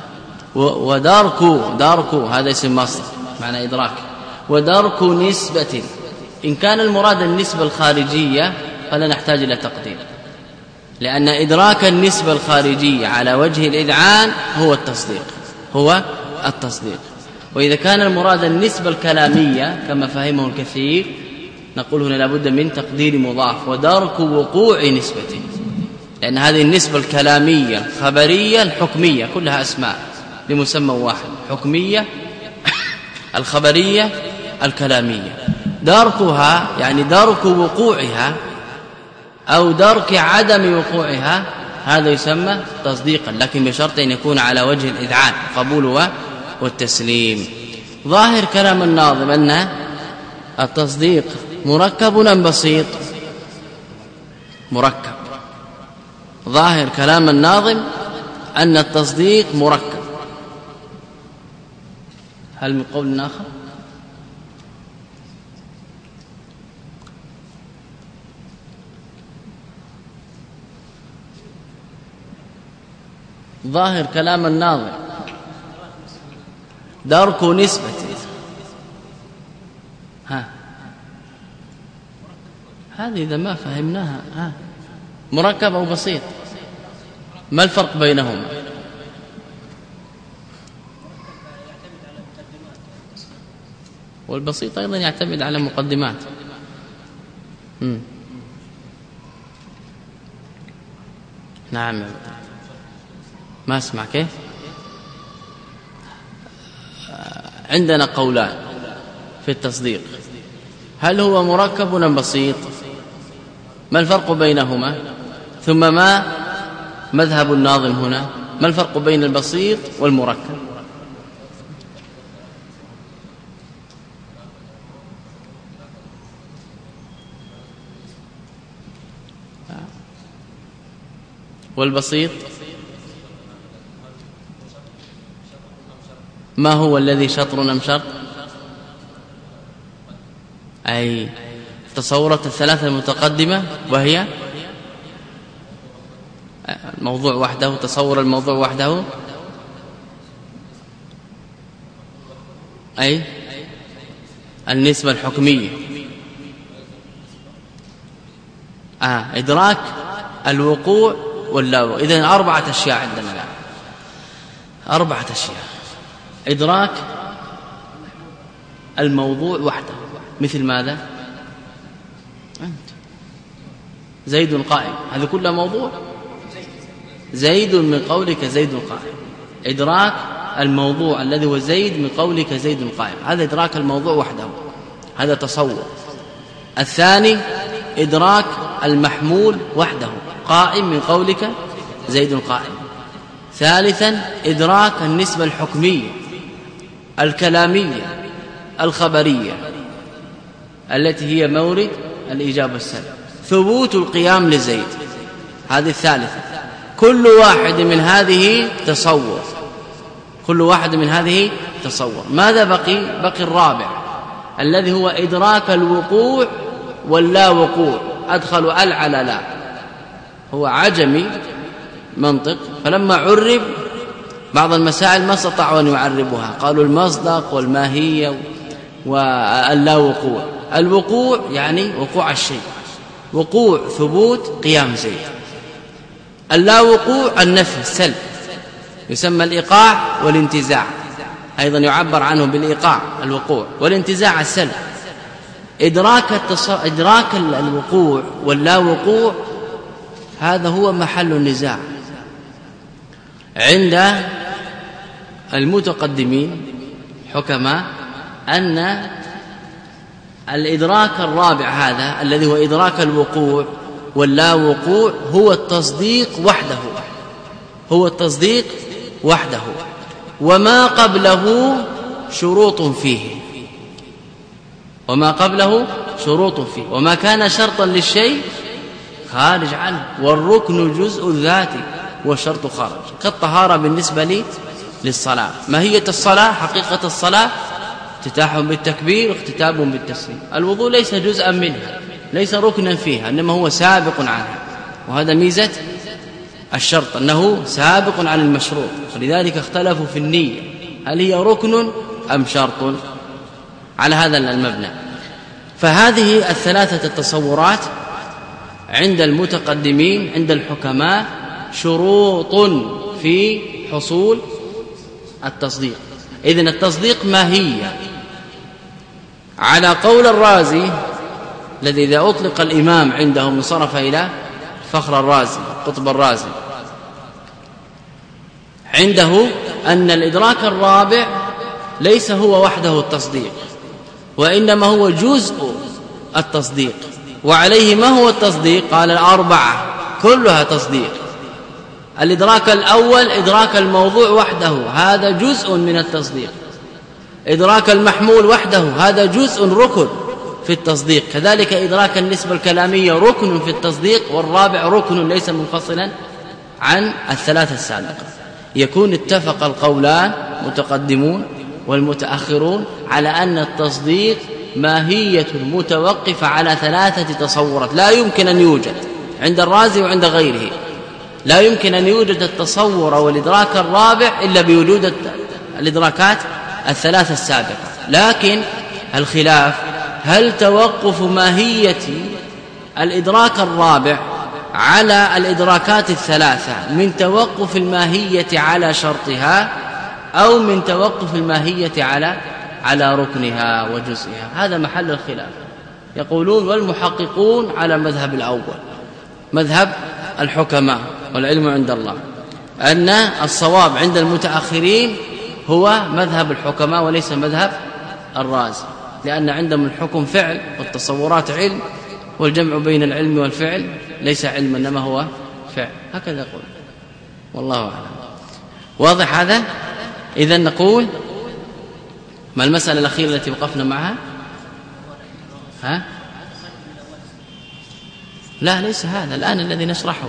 ودرك هذا اسم مصدر معنى إدراك. ودرك نسبة، إن كان المراد النسبة الخارجية فلا نحتاج إلى تقدير، لأن إدراك النسبة الخارجية على وجه الإذعان هو التصديق. وإذا كان المراد النسبة الكلامية كما فهمه الكثير نقول هنا لابد من تقدير مضاف، ودرك وقوع نسبة، لأن هذه النسبة الكلامية الخبرية الحكمية كلها أسماء لمسمى واحد، حكمية الخبرية الكلامية. دركها يعني درك وقوعها أو درك عدم وقوعها هذا يسمى تصديقا، لكن بشرط أن يكون على وجه الإذعان، قبول والتسليم. ظاهر كلام الناظم أن التصديق مركب أم بسيط؟ مركب. ظاهر كلام الناظم أن التصديق مركب. هل من قول آخر؟ ظاهر كلام الناظم درك نسبة. هذه إذا ما فهمناها مركب أو بسيط، ما الفرق بينهما؟ والبسيط أيضا يعتمد على مقدمات. نعم ما اسمع كيف. عندنا قولان في التصديق، هل هو مركب أم بسيط؟ ما الفرق بينهما؟ ثم ما مذهب الناظم هنا؟ ما الفرق بين البسيط والمركب؟ والبسيط ما هو الذي شطر أم شرط؟ أي تصورت الثلاثة المتقدمة وهي الموضوع وحده، تصور الموضوع وحده، أي النسبة الحكمية، إدراك الوقوع واللا. إذن 4 أشياء عندنا الآن، 4 أشياء. إدراك الموضوع وحده، مثل ماذا؟ زيد قائم، هذا كله موضوع. زيد من قولك زيد قائم، إدراك الموضوع الذي هو زيد من قولك زيد قائم، هذا إدراك الموضوع وحده، هذا تصور. الثاني إدراك المحمول وحده، قائم من قولك زيد قائم. ثالثا إدراك النسبة الحكمية الكلامية الخبرية التي هي مورد الإيجاب والسلب، ثبوت القيام لزيد، هذه الثالثة. كل واحد من هذه تصور، كل واحد من هذه تصور. ماذا بقي الرابع الذي هو إدراك الوقوع واللا وقوع. أدخل على لا، هو عجمي منطق، فلما عرب بعض المسائل ما استطاعوا أن يعربوها، قالوا المصدق والماهية واللا وقوع. الوقوع يعني وقوع الشيء، وقوع ثبوت قيام زيد. اللا وقوع النفي السلب، يسمى الإيقاع والانتزاع، أيضا يعبر عنه بالإيقاع الوقوع، والانتزاع السلب. إدراك الوقوع واللا وقوع هذا هو محل النزاع، عند المتقدمين حكماء أن الإدراك الرابع هذا الذي هو إدراك الوقوع واللا وقوع هو التصديق وحده، هو التصديق وحده، وما قبله شروط فيه، وما قبله شروط فيه، وما كان شرطا للشيء خارج عنه، والركن جزء الذات والشرط خارج. كالطهارة بالنسبة للصلاة، ماهية الصلاة حقيقة الصلاة افتتاح بالتكبير واختتام بالتسليم. الوضوء ليس جزءا منها، ليس ركنا فيها، إنما هو سابق عنها، وهذا ميزة الشرط أنه سابق عن المشروط، ولذلك اختلفوا في النية هل هي ركن أم شرط على هذا المبنى. فهذه الثلاثة التصورات عند المتقدمين عند الحكماء شروط في حصول التصديق. إذن التصديق ماهية على قول الرازي الذي إذا أطلق الإمام عندهم انصرف إلى فخر الرازي قطب الرازي، عنده أن الإدراك الرابع ليس هو وحده التصديق، وإنما هو جزء التصديق. وعليه ما هو التصديق؟ قال الأربعة كلها تصديق. الإدراك الأول إدراك الموضوع وحده، هذا جزء من التصديق. إدراك المحمول وحده، هذا جزء ركن في التصديق. كذلك إدراك النسبة الكلامية ركن في التصديق، والرابع ركن ليس منفصلا عن الثلاثة السابقة. يكون اتفق القولان متقدمون والمتأخرون على أن التصديق ماهية متوقفة على ثلاثة تصورات لا يمكن أن يوجد عند الرازي وعند غيره. لا يمكن أن يوجد التصور والإدراك الرابع إلا بوجود الإدراكات الثلاثة السابقة. لكن الخلاف هل توقف ماهية الإدراك الرابع على الإدراكات الثلاثة من توقف الماهية على شرطها، أو من توقف الماهية على ركنها وجزئها؟ هذا محل الخلاف. يقولون والمحققون على مذهب الأول، مذهب الحكماء والعلم عند الله، أن الصواب عند المتأخرين هو مذهب الحكماء وليس مذهب الرازي، لأن عندهم الحكم فعل والتصورات علم، والجمع بين العلم والفعل ليس علم إنما هو فعل. هكذا يقول، والله أعلم. واضح هذا؟ إذن نقول ما المسألة الأخيرة التي وقفنا معها؟ لا ليس هذا الآن الذي نشرحه.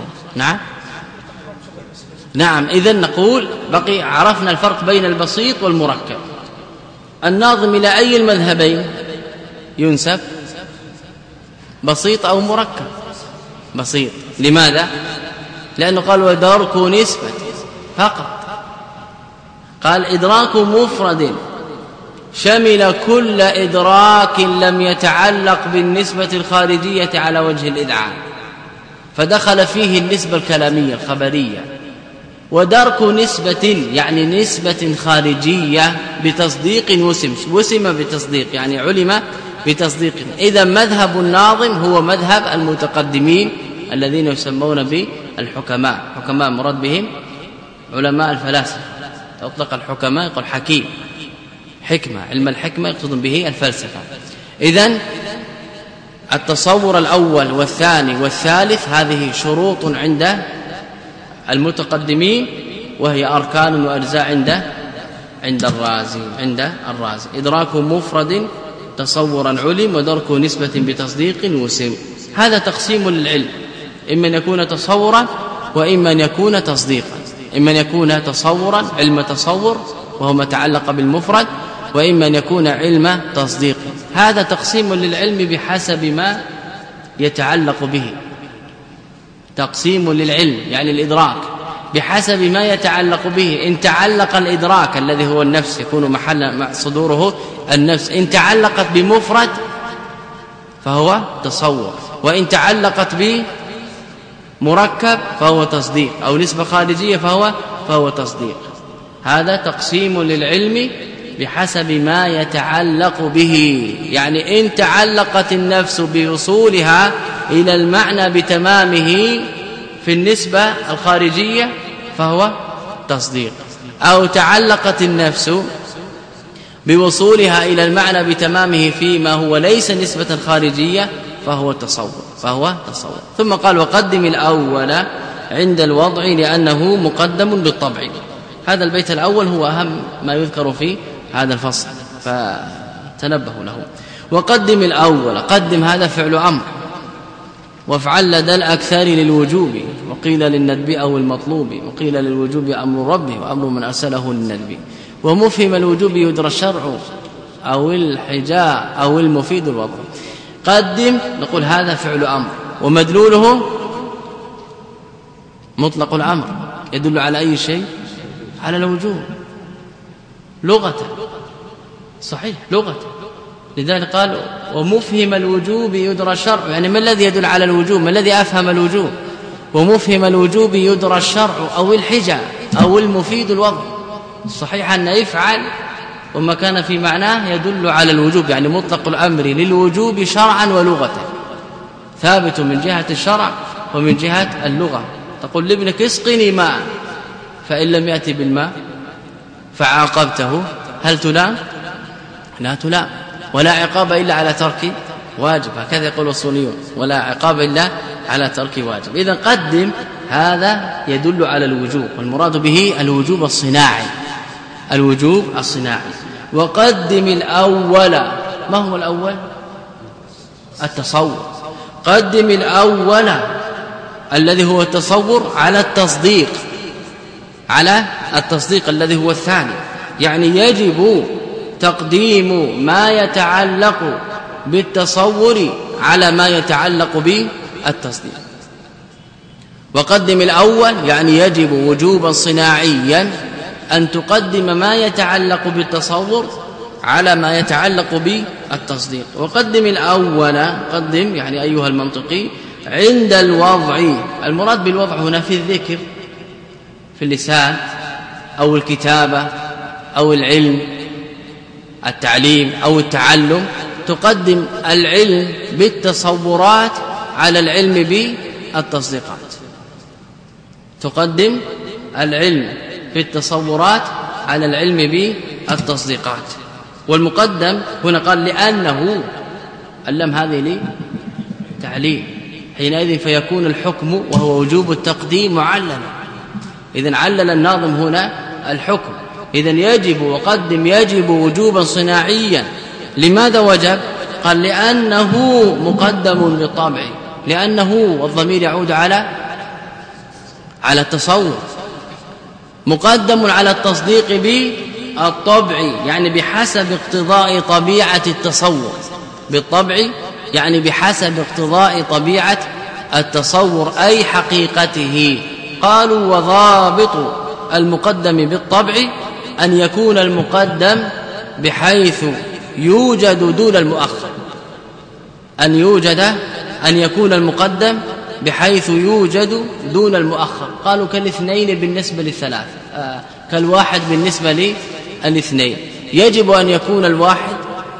نعم إذن نقول بقي عرفنا الفرق بين البسيط والمركب. الناظم إلى أي المذهبين ينسب؟ بسيط أو مركب؟ بسيط. لماذا؟ لأنه قال ودرك نسبة فقط. قال إدراك مفرد شمل كل إدراك لم يتعلق بالنسبة الخارجية على وجه الإذعان، فدخل فيه النسبة الكلامية الخبرية. ودرك نسبة يعني نسبة خارجية بتصديق وسم بتصديق، يعني علم بتصديق. إذا مذهب الناظم هو مذهب المتقدمين الذين يسمون بالحكماء. حكماء مراد بهم علماء الفلاسفة. أطلق الحكماء يقول حكيم، حكمة، علم الحكمة يقصد به الفلسفة. إذن التصور الأول والثاني والثالث هذه شروط عند المتقدمين، وهي أركان وأجزاء عند الرازي. إدراك مفرد تصورا علم، ودرك نسبة بتصديق وسم. هذا تقسيم للعلم، إما أن يكون تصورا وإما أن يكون تصديقا. إما أن يكون تصورا علم تصور وهو ما تعلق بالمفرد، وإما أن يكون علم تصديق. هذا تقسيم للعلم بحسب ما يتعلق به. تقسيم للعلم يعني الإدراك بحسب ما يتعلق به. إن تعلق الإدراك الذي هو النفس يكون محل صدوره النفس، إن تعلقت بمفرد فهو تصور، وإن تعلقت بمركب فهو تصديق، أو نسبة خارجية فهو تصديق. هذا تقسيم للعلم بحسب ما يتعلق به. يعني إن تعلقت النفس بوصولها إلى المعنى بتمامه في النسبة الخارجية فهو التصديق، أو تعلقت النفس بوصولها إلى المعنى بتمامه فيما هو ليس نسبة خارجية فهو تصور. ثم قال وقدم الأول عند الوضع لأنه مقدم بالطبع. هذا البيت الأول هو أهم ما يذكر في هذا الفصل فتنبهوا له. وقدم الأول، قدم هذا فعل أمر، وافعل لدى الأكثر للوجوب، وقيل للندب أو المطلوب، وقيل للوجوب أمر ربه وأمر من أرسله للندب. ومفهم الوجوب يدرى الشرع أو الحجاء أو المفيد الوضع. قدم نقول هذا فعل أمر، ومدلوله مطلق الأمر يدل على أي شيء؟ على الوجوب لغة، صحيح لغة. لذلك قال ومفهم الوجوب يدرى الشرع، يعني ما الذي يدل على الوجوب؟ ما الذي أفهم الوجوب؟ ومفهم الوجوب يدرى الشرع أو الحجة أو المفيد الوضع. صحيح أن يفعل وما كان في معناه يدل على الوجوب، يعني مطلق الأمر للوجوب شرعا ولغة ثابت من جهة الشرع ومن جهة اللغة. تقول لابنك اسقني ماء، فإن لم يأتي بالماء فعاقبته، هل تلام؟ لا تلام، ولا عقاب إلا على ترك واجب، هكذا يقول الأصوليون، ولا عقاب إلا على ترك واجب. إذا قدم هذا يدل على الوجوب، والمراد به الوجوب الصناعي، الوجوب الصناعي. وقدم الأول، ما هو الأول؟ التصور. قدم الأول الذي هو التصور على التصديق، على التصديق الذي هو الثاني، يعني يجب تقديم ما يتعلق بالتصور على ما يتعلق بالتصديق. وقدم الأول يعني يجب وجوبا صناعيا أن تقدم ما يتعلق بالتصور على ما يتعلق بالتصديق. وقدم الأول، قدم يعني أيها المنطقي عند الوضع. المراد بالوضع هنا في الذكر، في اللسان أو الكتابة أو العلم، التعليم أو التعلم. تقدم العلم بالتصورات على العلم بالتصديقات، تقدم العلم بالتصورات على العلم بالتصديقات. والمقدم هنا قال لأنه اللام هذه لي تعليل، حينئذ فيكون الحكم وهو وجوب التقديم معللا. إذن علل الناظم هنا الحكم. إذن يجب وقدم يجب وجوبا صناعيا. لماذا وجب؟ قال لأنه مقدم بالطبع، لأنه والضمير يعود على التصور، مقدم على التصديق بالطبع، يعني بحسب اقتضاء طبيعة التصور، بالطبع يعني بحسب اقتضاء طبيعة التصور أي حقيقته. قالوا وضابط المقدم بالطبع أن يكون المقدم بحيث يوجد دون المؤخر، أن يكون المقدم بحيث يوجد دون المؤخر. قالوا كالاثنين بالنسبة للثلاث، كالواحد بالنسبة للاثنين. يجب أن يكون الواحد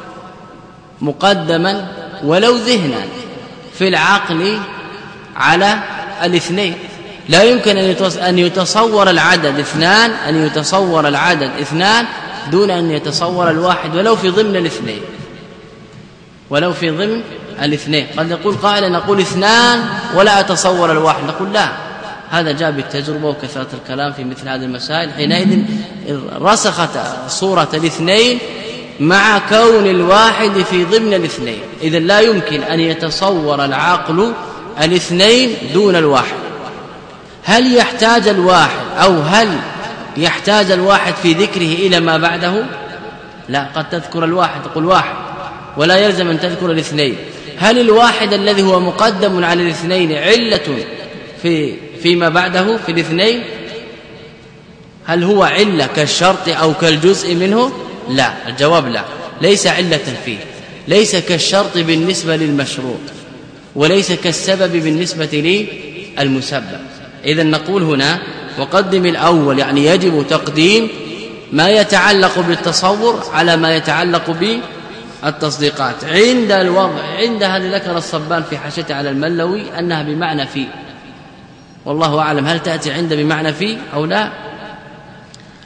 مقدما ولو ذهنا في العقل على الاثنين. لا يمكن أن يتصور العدد اثنان، أن يتصور العدد اثنان دون أن يتصور الواحد ولو في ضمن الاثنين، ولو في ضمن الاثنين. قد يقول قائل نقول اثنان ولا أتصور الواحد، نقول لا، هذا جاء بالتجربة وكثرة الكلام في مثل هذه المسائل. حينئذ رسخت صورة الاثنين مع كون الواحد في ضمن الاثنين. إذن لا يمكن أن يتصور العقل الاثنين دون الواحد. هل يحتاج الواحد أو هل يحتاج الواحد في ذكره إلى ما بعده؟ لا، قد تذكر الواحد تقول واحد ولا يلزم أن تذكر الاثنين. هل الواحد الذي هو مقدم على الاثنين علة فيما بعده في الاثنين؟ هل هو علة كالشرط أو كالجزء منه؟ لا، الجواب لا، ليس علة فيه، ليس كالشرط بالنسبة للمشروط، وليس كالسبب بالنسبة للمسبب. إذن نقول هنا وقدم الأول يعني يجب تقديم ما يتعلق بالتصور على ما يتعلق بالتصديقات عند الوضع. عند هذه ذكر الصبان في حاشيته على الملوي أنها بمعنى في، والله أعلم هل تأتي عند بمعنى في أو لا؟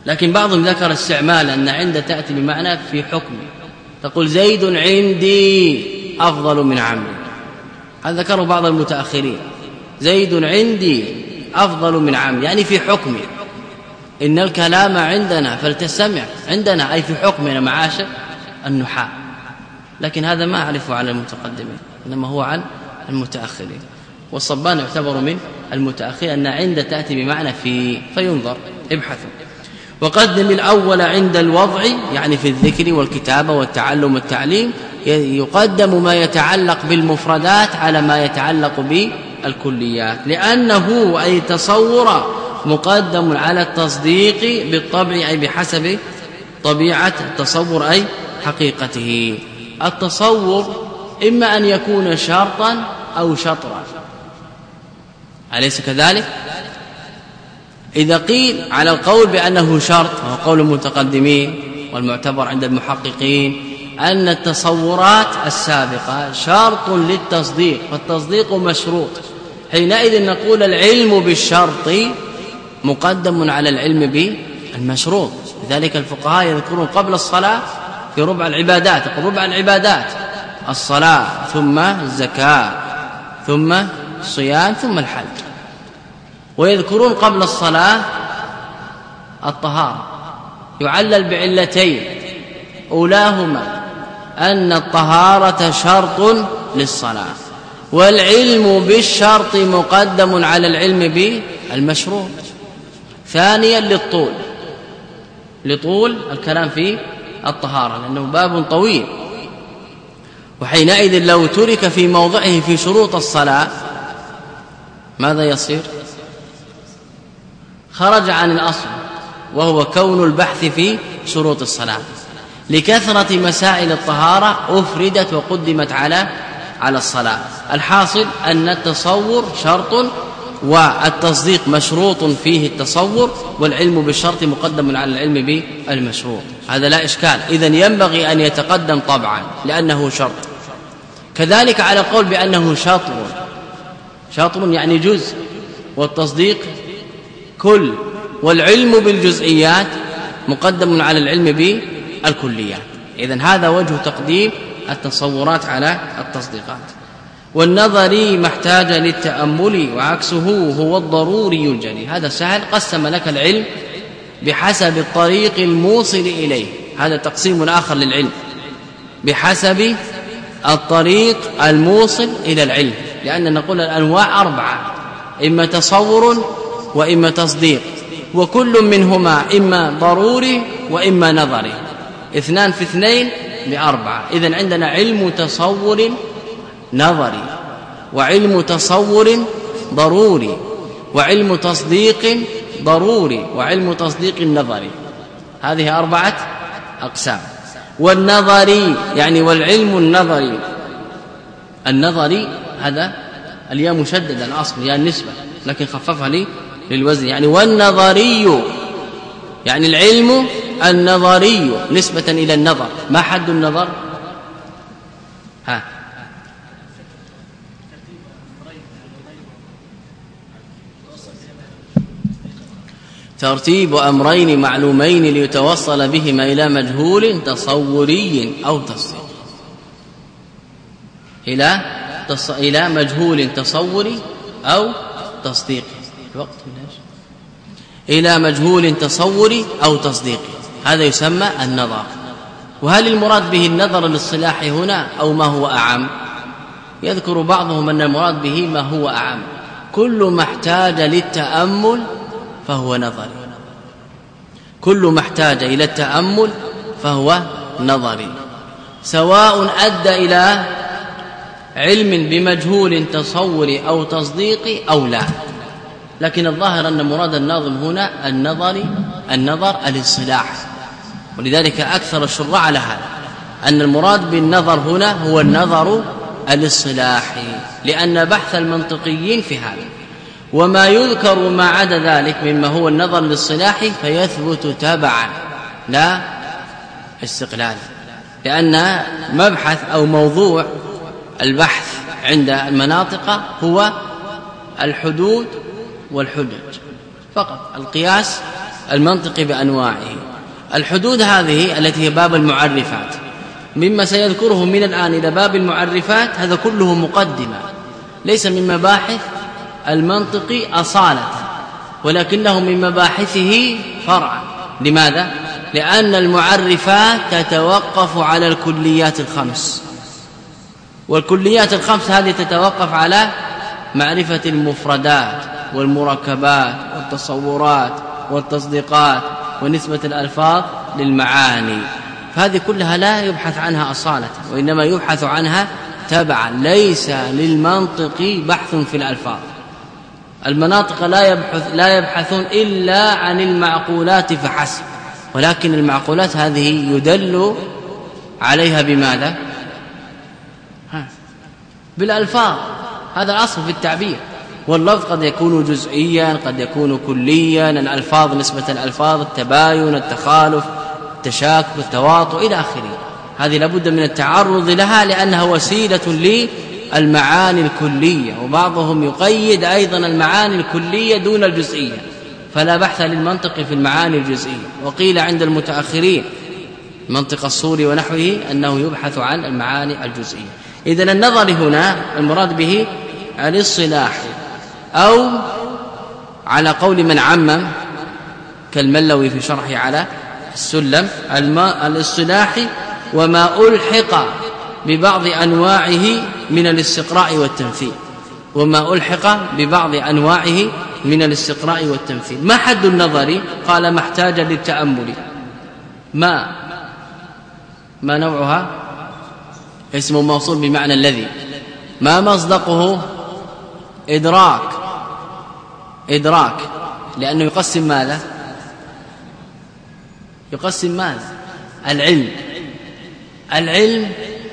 لكن بعضهم ذكر استعمال أن عند تأتي بمعنى في حكم، تقول زيد عندي أفضل من عمرو، هذا ذكره بعض المتأخرين، زيد عندي أفضل من عمرو، يعني في حكم إن الكلام عندنا فلتستمع، عندنا أي في حكمنا معاشر النحاة، لكن هذا ما أعرفه على المتقدمين، إنما هو عن المتأخرين. والصبان يعتبر من المتأخر أن عند تأتي بمعنى فينظر، ابحثوا. وقدم الأول عند الوضع، يعني في الذكر والكتابة والتعلم والتعليم، يقدم ما يتعلق بالمفردات على ما يتعلق بالكليات، لأنه أي تصور مقدم على التصديق بالطبع، أي بحسب طبيعة التصور أي حقيقته. التصور إما أن يكون شرطا أو شطرا، أليس كذلك؟ إذا قيل على القول بأنه شرط، وهو قول المتقدمين والمعتبر عند المحققين أن التصورات السابقة شرط للتصديق، فالتصديق مشروط، حينئذ نقول العلم بالشرط مقدم على العلم بالمشروط. لذلك الفقهاء يذكرون قبل الصلاة في ربع العبادات، يقول ربع العبادات الصلاة ثم الزكاة ثم الصيام ثم الحج، ويذكرون قبل الصلاة الطهارة، يعلل بعلتين، أولاهما أن الطهارة شرط للصلاة، والعلم بالشرط مقدم على العلم بالمشروط. ثانيا لطول الكلام في الطهارة، لأنه باب طويل، وحينئذ لو ترك في موضعه في شروط الصلاة ماذا يصير؟ خرج عن الأصل، وهو كون البحث في شروط الصلاة. لكثرة مسائل الطهارة أفردت وقدمت على الصلاة. الحاصل أن التصور شرط والتصديق مشروط فيه التصور، والعلم بالشرط مقدم على العلم بالمشروط، هذا لا إشكال. إذن ينبغي أن يتقدم طبعا لأنه شرط. كذلك على القول بأنه شطر يعني جزء، والتصديق كل، والعلم بالجزئيات مقدم على العلم بالكليات. إذن هذا وجه تقديم التصورات على التصديقات. والنظري ما احتاج للتأمل وعكسه هو الضروري الجلي. هذا سهل، قسم لك العلم بحسب الطريق الموصل إليه، هذا تقسيم آخر للعلم بحسب الطريق الموصل إلى العلم، لأن نقول الأنواع 4، إما تصور وإما تصديق، وكل منهما إما ضروري وإما نظري، 2 في 2 ب4. إذن عندنا علم تصور نظري، وعلم تصور ضروري، وعلم تصديق ضروري، وعلم تصديق نظري، هذه 4 أقسام. والنظري يعني والعلم النظري هذا الياء مشددة الأصل، يعني النسبة، لكن خففها لي للوزن، يعني والنظري يعني العلم النظري نسبة إلى النظر. ما حد النظر؟ ترتيب أمرين معلومين ليتوصل بهما إلى مجهول تصوري أو تصديقي، إلى مجهول تصوري أو تصديقي، إلى مجهول تصوري أو تصديقي، هذا يسمى النظر. وهل المراد به النظر للصلاح هنا أو ما هو أعم؟ يذكر بعضهم أن المراد به ما هو أعم، كل ما احتاج للتأمل فهو نظري، كل ما احتاج إلى التأمل فهو نظري، سواء أدى إلى علم بمجهول تصوري أو تصديقي أو لا. لكن الظاهر أن مراد الناظم هنا النظر الاصطلاح، ولذلك أكثر الشراح على هذا أن المراد بالنظر هنا هو النظر الاصطلاحي، لأن بحث المنطقيين في هذا، وما يذكر ما عدا ذلك مما هو النظر الاصطلاحي فيثبت تبعا لا استقلالا، لأن مبحث أو موضوع البحث عند المناطق هو الحدود والحجج فقط، القياس المنطق بأنواعه. الحدود هذه التي هي باب المعرفات، مما سيذكره من الآن إلى باب المعرفات هذا كله مقدمة، ليس من مباحث المنطق أصالة، ولكنه من مباحثه فرعا. لماذا؟ لأن المعرفات تتوقف على الكليات الخمس، والكليات الخمس هذه تتوقف على معرفة المفردات والمركبات والتصورات والتصديقات ونسبة الألفاظ للمعاني، فهذه كلها لا يبحث عنها أصالة، وإنما يبحث عنها تبعا. ليس للمنطق بحث في الألفاظ، المناطق لا يبحثون إلا عن المعقولات فحسب، ولكن المعقولات هذه يدل عليها بماذا؟ بالألفاظ، هذا الأصل في التعبير. واللفظ قد يكون جزئيا قد يكون كليا، الألفاظ نسبة الألفاظ، التباين، التخالف، التشاكل، التواطؤ إلى آخره، هذه لابد من التعرض لها لأنها وسيلة للمعاني الكلية، وبعضهم يقيد أيضا المعاني الكلية دون الجزئية، فلا بحث للمنطق في المعاني الجزئية. وقيل عند المتأخرين منطق الصوري ونحوه أنه يبحث عن المعاني الجزئية. إذن النظر هنا المراد به الاصطلاح، أو على قول من عمم كالملوي في شرحه على السلم الاصطلاح وما ألحق ببعض أنواعه من الاستقراء والتمثيل، وما ألحق ببعض أنواعه من الاستقراء والتمثيل. ما حد النظر؟ قال ما احتاج للتأمل. ما نوعها؟ اسم موصول بمعنى الذي. ما مصدقه؟ إدراك، لأنه يقسم ماذا؟ العلم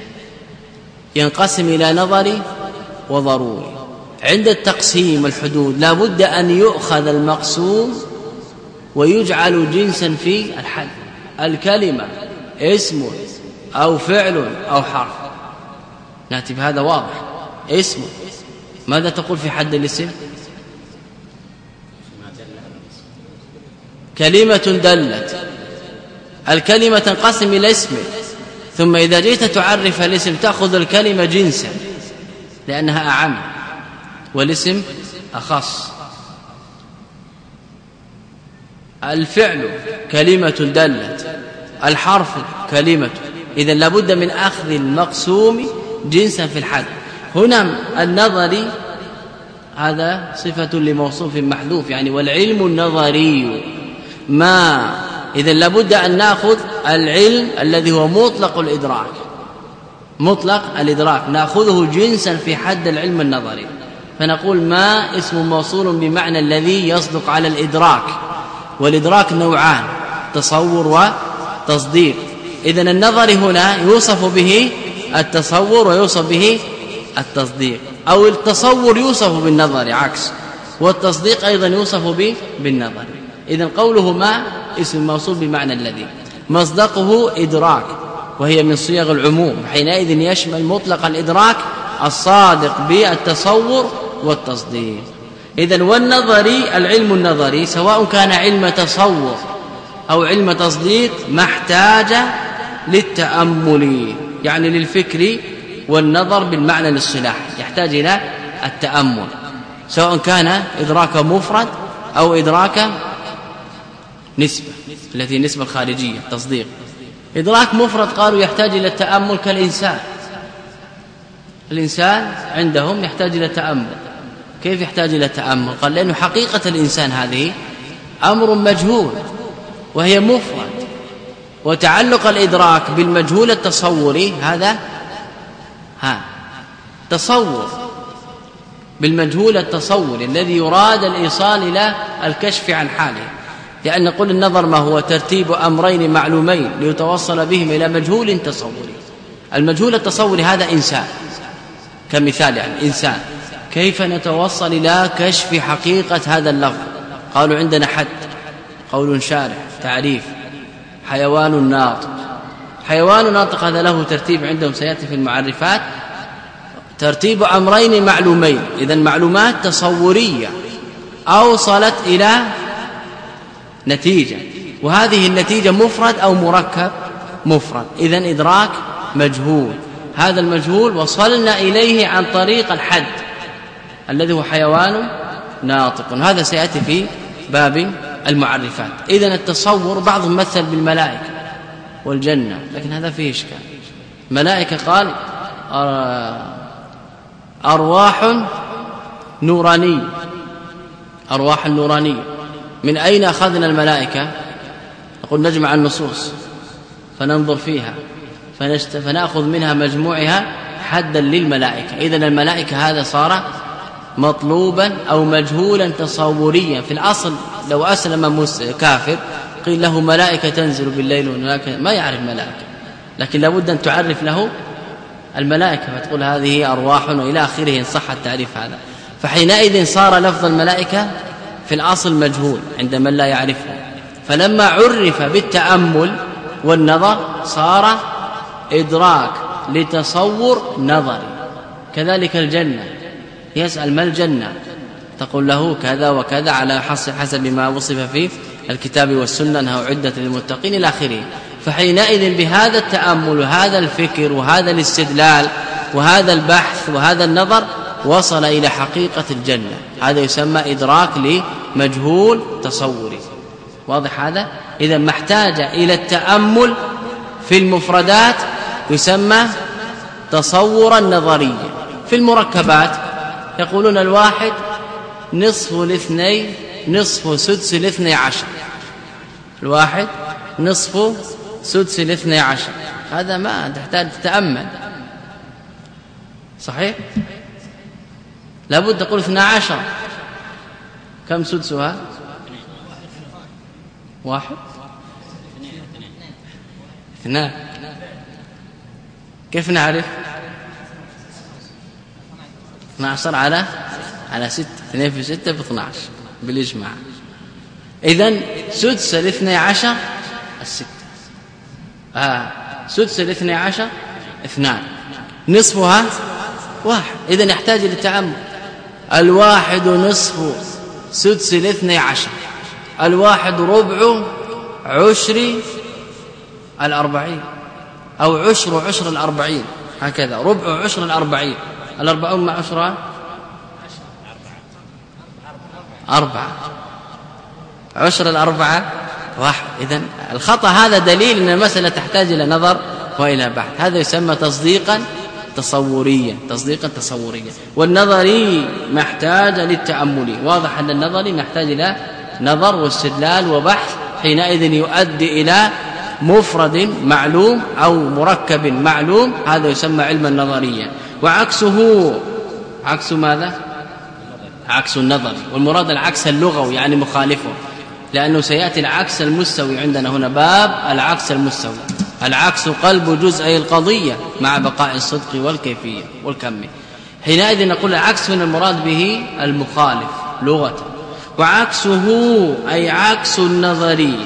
ينقسم إلى نظري وضروري. عند التقسيم الحدود لا بد أن يؤخذ المقسوم ويجعل جنسا في الحد. الكلمة اسم أو فعل أو حرف، نأتي بهذا واضح. اسم، ماذا تقول في حد الاسم؟ كلمة دلت. الكلمة تنقسم إلى اسم، ثم إذا جئت تعرف الاسم تأخذ الكلمة جنسا لأنها أعم والاسم أخص. الفعل كلمة دلت، الحرف كلمة، إذن لابد من أخذ المقسوم جنسا في الحد. هنا النظري هذا صفة لموصوف محذوف، يعني والعلم النظري ما، إذن لابد أن نأخذ العلم الذي هو مطلق الإدراك نأخذه جنسا في حد العلم النظري، فنقول ما اسم موصول بمعنى الذي يصدق على الإدراك، والإدراك نوعان، تصور وتصديق. إذن النظر هنا يوصف به التصور ويوصف به التصديق، أو التصور يوصف بالنظر عكس، والتصديق أيضا يوصف بالنظر. إذن قوله ما اسم موصول بمعنى الذي مصدقه إدراك، وهي من صيغ العموم، حينئذ يشمل مطلق الإدراك الصادق بالتصور والتصديق. إذن والنظري العلم النظري سواء كان علم تصور أو علم تصديق ما احتاج للتأمل، يعني للفكر والنظر بالمعنى الاصطلاحي، يحتاج إلى التأمل، سواء كان إدراك مفرد أو إدراك نسبة، التي نسبة الخارجية تصديق. إدراك مفرد قالوا يحتاج إلى التأمل الإنسان عندهم يحتاج إلى التأمل. كيف يحتاج إلى التأمل؟ قال لأنه حقيقة الإنسان هذه أمر مجهول وهي مفرد، وتعلق الإدراك بالمجهول التصوري هذا تصور بالمجهول التصوري الذي يراد الإيصال إلى الكشف عن حاله، لأن نقول النظر ما هو؟ ترتيب أمرين معلومين ليتوصل بهم إلى مجهول تصوري. المجهول التصوري هذا إنسان كمثال، يعني إنسان، كيف نتوصل إلى كشف حقيقة هذا اللفظ؟ قالوا عندنا حد، قول شارح، تعريف، حيوان ناطق. حيوان ناطق هذا له ترتيب عندهم سيأتي في المعرفات، ترتيب أمرين معلومين، إذن معلومات تصورية أوصلت نتيجة، وهذه النتيجة مفرد أو مركب؟ مفرد. إذن إدراك مجهول، هذا المجهول وصلنا إليه عن طريق الحد الذي هو حيوان ناطق، هذا سيأتي في باب المعرفات. إذن التصور بعضهم مثل بالملائكة والجنة، لكن هذا فيه إشكال. ملائكة قال أرواح نورانية، أرواح نورانية. من أين أخذنا الملائكة؟ نقول نجمع النصوص فننظر فيها فنأخذ منها مجموعها حدا للملائكة. إذن الملائكة هذا صار مطلوبا أو مجهولا تصوريا. في الأصل لو أسلم كافر قيل له ملائكة تنزل بالليل والملائكة ما يعرف ملائكة، لكن لابد أن تعرف له الملائكة فتقول هذه أرواح وإلى آخره إن صح التعريف هذا. فحينئذ صار لفظ الملائكة في الأصل مجهول عند من لا يعرفه، فلما عرف بالتأمل والنظر صار إدراك لتصور نظري. كذلك الجنة، يسأل ما الجنة؟ تقول له كذا وكذا على حسب ما وصف في الكتاب والسنة أنها أعدت للمتقين إلى آخره. فحينئذ بهذا التأمل وهذا الفكر وهذا الاستدلال وهذا البحث وهذا النظر وصل إلى حقيقة الجنة. هذا يسمى إدراك لمجهول تصوري. واضح هذا؟ إذا ما احتاج إلى التأمل في المفردات يسمى تصورا نظريا. في المركبات يقولون الواحد نصف الاثنين نصف سدس الاثني عشر، الواحد نصف سدس الاثني عشر، هذا ما تحتاج تتأمل. صحيح؟ لابد تقول 12 كم سدسها؟ واحد اثنان. كيف نعرف؟ 12 على 6، 2 في 6 ب12 بالإجماع. إذن سدس الاثني عشر الستة، سدس الاثني عشر 2، نصفها 1. إذن يحتاج للتأمل. الواحد نصف سدس الاثني عشر، الواحد ربع عشر 40 أو عشر 40، هكذا ربع عشر 40. 40 مع عشرها 4، عشر 4 1. إذن الخطأ هذا دليل أن المسألة تحتاج إلى نظر وإلى بحث. هذا يسمى تصديقا تصوريا، تصديقا تصوريا. والنظري محتاج للتأمل. واضح أن النظري محتاج إلى نظر واستدلال وبحث، حينئذ يؤدي إلى مفرد معلوم أو مركب معلوم، هذا يسمى علما نظريا. وعكسه عكس ماذا؟ عكس النظري، والمراد العكس اللغوي يعني مخالفه، لأنه سيأتي العكس المستوي عندنا هنا باب العكس المستوي. العكس قلب جزء القضية مع بقاء الصدق والكيفية والكم. حينئذ نقول العكس من المراد به المخالف لغة. وعكسه أي عكس النظري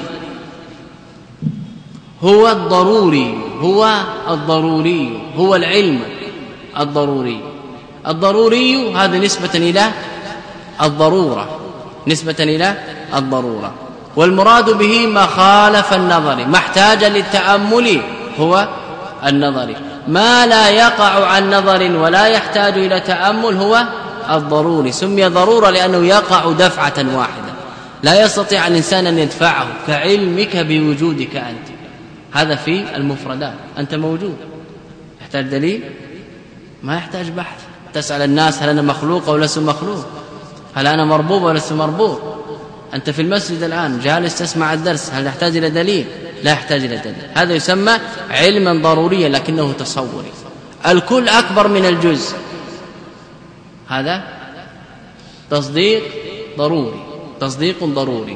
هو الضروري، هو الضروري، هو العلم الضروري. الضروري هذا نسبة إلى الضرورة، نسبة إلى الضرورة. والمراد به ما خالف النظر، ما احتاج للتأمل هو النظري. ما لا يقع عن نظر ولا يحتاج إلى تأمل هو الضروري. سمي ضرورة لأنه يقع دفعة واحدة، لا يستطيع الإنسان أن يدفعه، كعلمك بوجودك أنت. هذا في المفردات، أنت موجود، يحتاج دليل؟ ما يحتاج بحث. تسأل الناس هل أنا مخلوق أو لست مخلوق، هل أنا مربوب أو لست مربوب. أنت في المسجد الآن جالس تسمع الدرس، هل يحتاج إلى دليل؟ لا يحتاج إلى دليل. هذا يسمى علما ضروريا لكنه تصوري. الكل أكبر من الجزء، هذا تصديق ضروري، تصديق ضروري.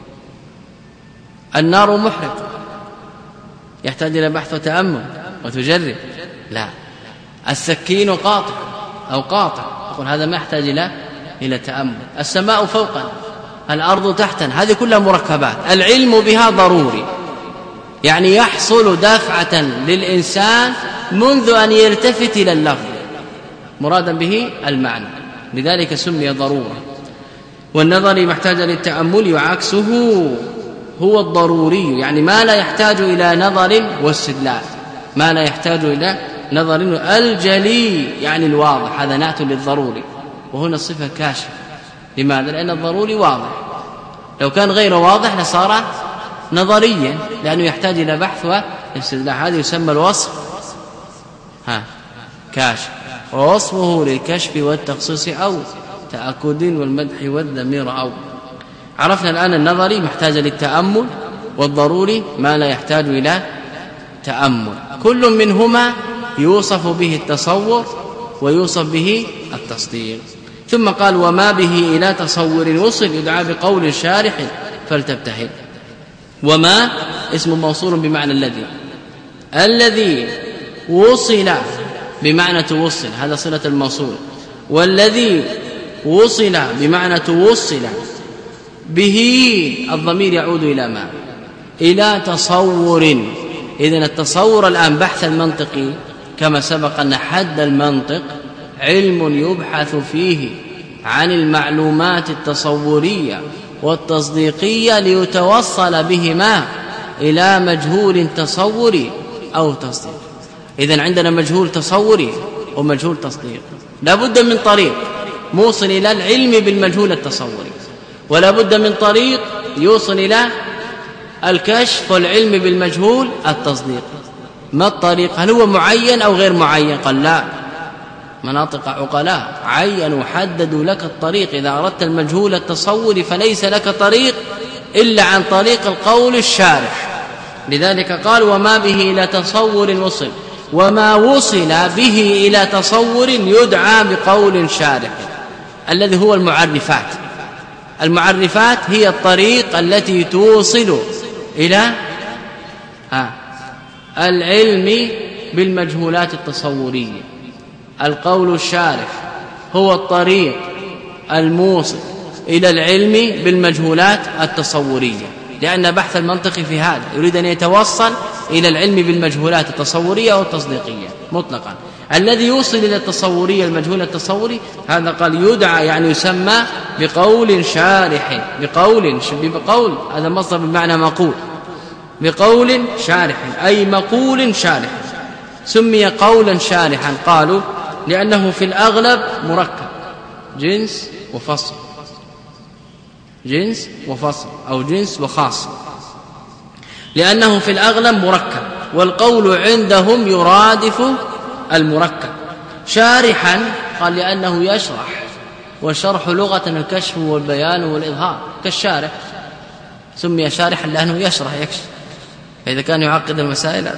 النار محرق، يحتاج إلى بحث وتأمل وتجرب؟ لا. السكين قاطع أو قاطع، يقول هذا ما يحتاج إلى تأمل. السماء فوقنا، الأرض تحتنا، هذه كلها مركبات. العلم بها ضروري، يعني يحصل دفعة للإنسان منذ أن يلتفت إلى اللفظ مرادا به المعنى، لذلك سمي ضرورة. والنظر محتاج للتأمل. وعكسه هو الضروري، يعني ما لا يحتاج إلى نظر واستدلال، ما لا يحتاج إلى نظر. الجلي يعني الواضح، هذا نعت للضروري، وهنا الصفة كاشفة. لماذا؟ لأن الضروري واضح، لو كان غير واضح لصار نظريا، لأنه يحتاج إلى بحث واستدلال. هذا يسمى الوصف كاشف، ووصفه للكشف والتخصيص أو تأكد والمدح والذمير. أو عرفنا الآن النظري محتاج للتأمل، والضروري ما لا يحتاج إلى تأمل. كل منهما يوصف به التصور ويوصف به التصديق. ثم قال وما به إلى تصور وصل يدعى بقول شارح فلتبتهل. وما اسم موصول بمعنى الذي وصل بمعنى توصل، هذا صلة الموصول، والذي وصل بمعنى توصل به الضمير يعود إلى ما؟ إلى تصور. إذن التصور الآن بحث المنطقي كما سبق أن حد المنطق علم يبحث فيه عن المعلومات التصورية والتصديقية ليتوصل بهما إلى مجهول تصوري أو تصديق. إذن عندنا مجهول تصوري ومجهول تصديق، لا بد من طريق موصل إلى العلم بالمجهول التصوري، ولا بد من طريق يوصل إلى الكشف والعلم بالمجهول التصديق. ما الطريق؟ هل هو معين أو غير معين؟ قال لا، مناطق عقلاء عينوا حددوا لك الطريق. إذا أردت المجهول التصوري فليس لك طريق إلا عن طريق القول الشارح. لذلك قال وما به إلى تصور وصل، وما وصل به إلى تصور يدعى بقول شارح، الذي هو المعرفات. المعرفات هي الطريق التي توصل إلى العلم بالمجهولات التصورية. القول الشارح هو الطريق الموصل إلى العلم بالمجهولات التصورية، لأن بحث المنطق في هذا يريد أن يتوصل إلى العلم بالمجهولات التصورية والتصديقية مطلقا. الذي يوصل إلى التصورية المجهول التصوري هذا قال يدعى، يعني يسمى بقول شارح. بقول هذا مصدر بمعنى مقول، بقول شارح أي مقول شارح. سمي قولا شارحا قالوا لأنه في الأغلب مركب، جنس وفصل، جنس وفصل أو جنس وخاص، لأنه في الأغلب مركب، والقول عندهم يرادف المركب. شارحا قال لأنه يشرح، والشرح لغة الكشف والبيان والإظهار، كالشارح سمي شارحا لأنه يشرح يكشف، فإذا كان يعقد المسائل.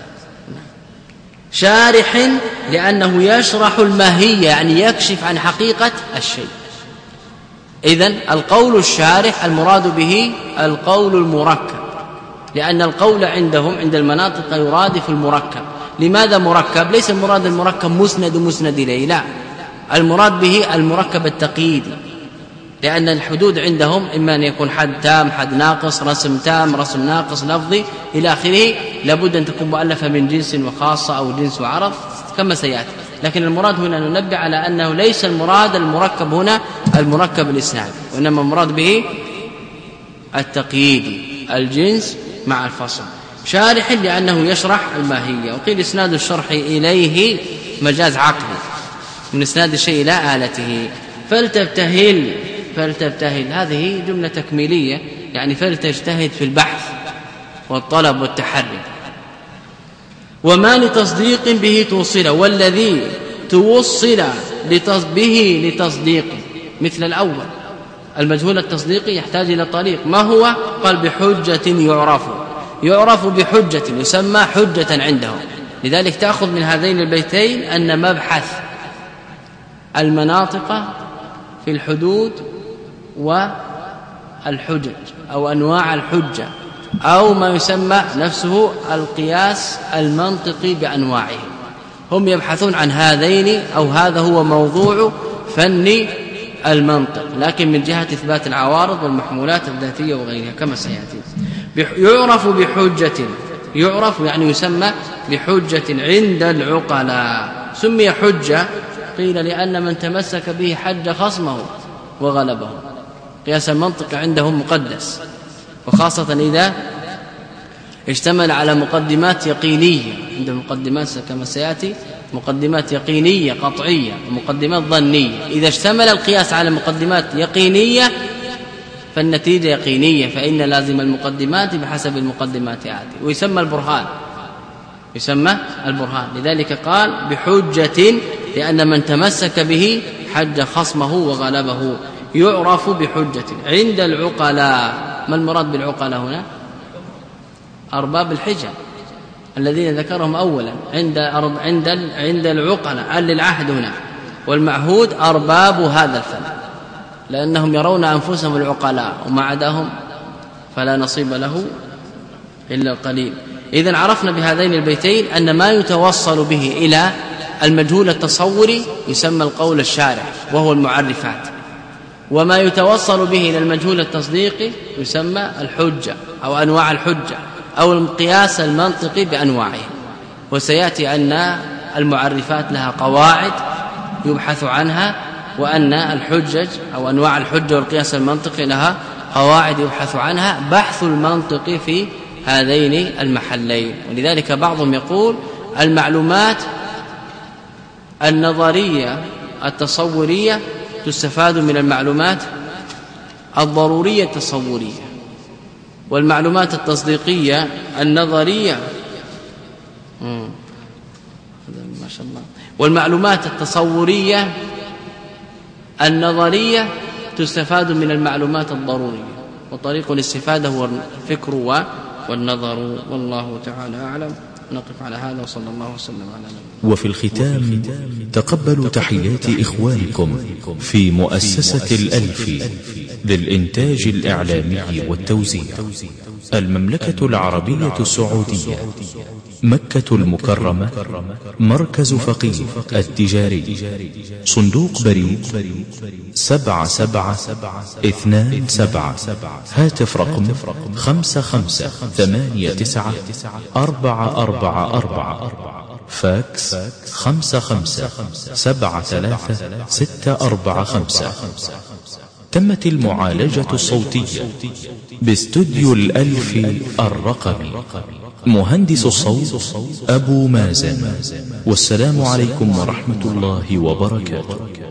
شارح لأنه يشرح الماهية، يعني يكشف عن حقيقة الشيء. إذن القول الشارح المراد به القول المركب، لأن القول عندهم عند المناطق يرادف المركب. لماذا مركب؟ ليس المراد المركب مسند إليه، لا، المراد به المركب التقييدي، لأن الحدود عندهم إما أن يكون حد تام، حد ناقص، رسم تام، رسم ناقص، لفظي إلى آخره، لابد أن تكون مؤلفة من جنس وخاصة أو جنس وعرض كما سيأتي. لكن المراد هنا ننبه على أنه ليس المراد المركب هنا المركب الإسنادي، وإنما المراد به التقييدي، الجنس مع الفصل. شارح لأنه يشرح الماهية. وقيل إسناد الشرح إليه مجاز عقلي، من إسناد الشيء إلى آلته. فلتبتهل هذه جملة تكميلية، يعني فلتجتهد في البحث والطلب والتحري. وما لتصديق به توصل، والذي توصل به لتصديق مثل الأول. المجهول التصديقي يحتاج إلى طريق، ما هو؟ قال بحجة يعرف بحجة، يسمى حجة عندهم. لذلك تأخذ من هذين البيتين أن مبحث المناطق في الحدود والحجج أو أنواع الحجة، أو ما يسمى نفسه القياس المنطقي بأنواعه، هم يبحثون عن هذين، أو هذا هو موضوع فن المنطق، لكن من جهة إثبات العوارض والمحمولات الذاتية وغيرها كما سيأتي. يعرف بحجة، يعرف يعني يسمى بحجة عند العقلاء. سمي حجة قيل لأن من تمسك به حج خصمه وغلبه، قياس المنطق عندهم مقدس، وخاصة إذا اشتمل على مقدمات يقينية. عند مقدمات كما سيأتي مقدمات يقينية قطعية ومقدمات ظنية. إذا اشتمل القياس على مقدمات يقينية فالنتيجة يقينية، فإن لازم المقدمات بحسب المقدمات آتي، ويسمى البرهان، يسمى البرهان. لذلك قال بحجة، لأن من تمسك به حج خصمه وغلبه، يعرف بحجة عند العقلاء. ما المراد بالعقلاء هنا؟ أرباب الحجة الذين ذكرهم أولا عند العقلاء، عن العهد هنا، والمعهود أرباب هذا الفن، لأنهم يرون أنفسهم العقلاء وما عداهم فلا نصيب له إلا القليل. إذن عرفنا بهذين البيتين أن ما يتوصل به إلى المجهول التصوري يسمى القول الشارح وهو المعرفات، وما يتوصل به إلى المجهول التصديقي يسمى الحجة أو أنواع الحجة أو القياس المنطقي بأنواعه. وسيأتي أن المعرفات لها قواعد يبحث عنها، وأن الحجج أو أنواع الحجة والقياس المنطقي لها قواعد يبحث عنها، بحث المنطق في هذين المحلين. ولذلك بعضهم يقول المعلومات النظرية التصورية تستفاد من المعلومات الضرورية التصورية، والمعلومات التصديقية النظرية ما شاء الله، والمعلومات التصورية النظرية تستفاد من المعلومات الضرورية، وطريق الاستفادة هو الفكر والنظر. والله تعالى أعلم. نقف على هذا وصلى الله وسلم على نبينا. وفي الختام تقبلوا تحيات إخوانكم في مؤسسة الألفي للإنتاج الإعلامي والتوزيع، المملكة العربية السعودية، مكة المكرمة، مركز فقيه التجاري، صندوق بريد 7727، هاتف رقم 55894444، فاكس 55733645. تمت المعالجة الصوتية باستوديو الألفي الرقمي، مهندس الصوت أبو مازن. والسلام عليكم ورحمة الله وبركاته.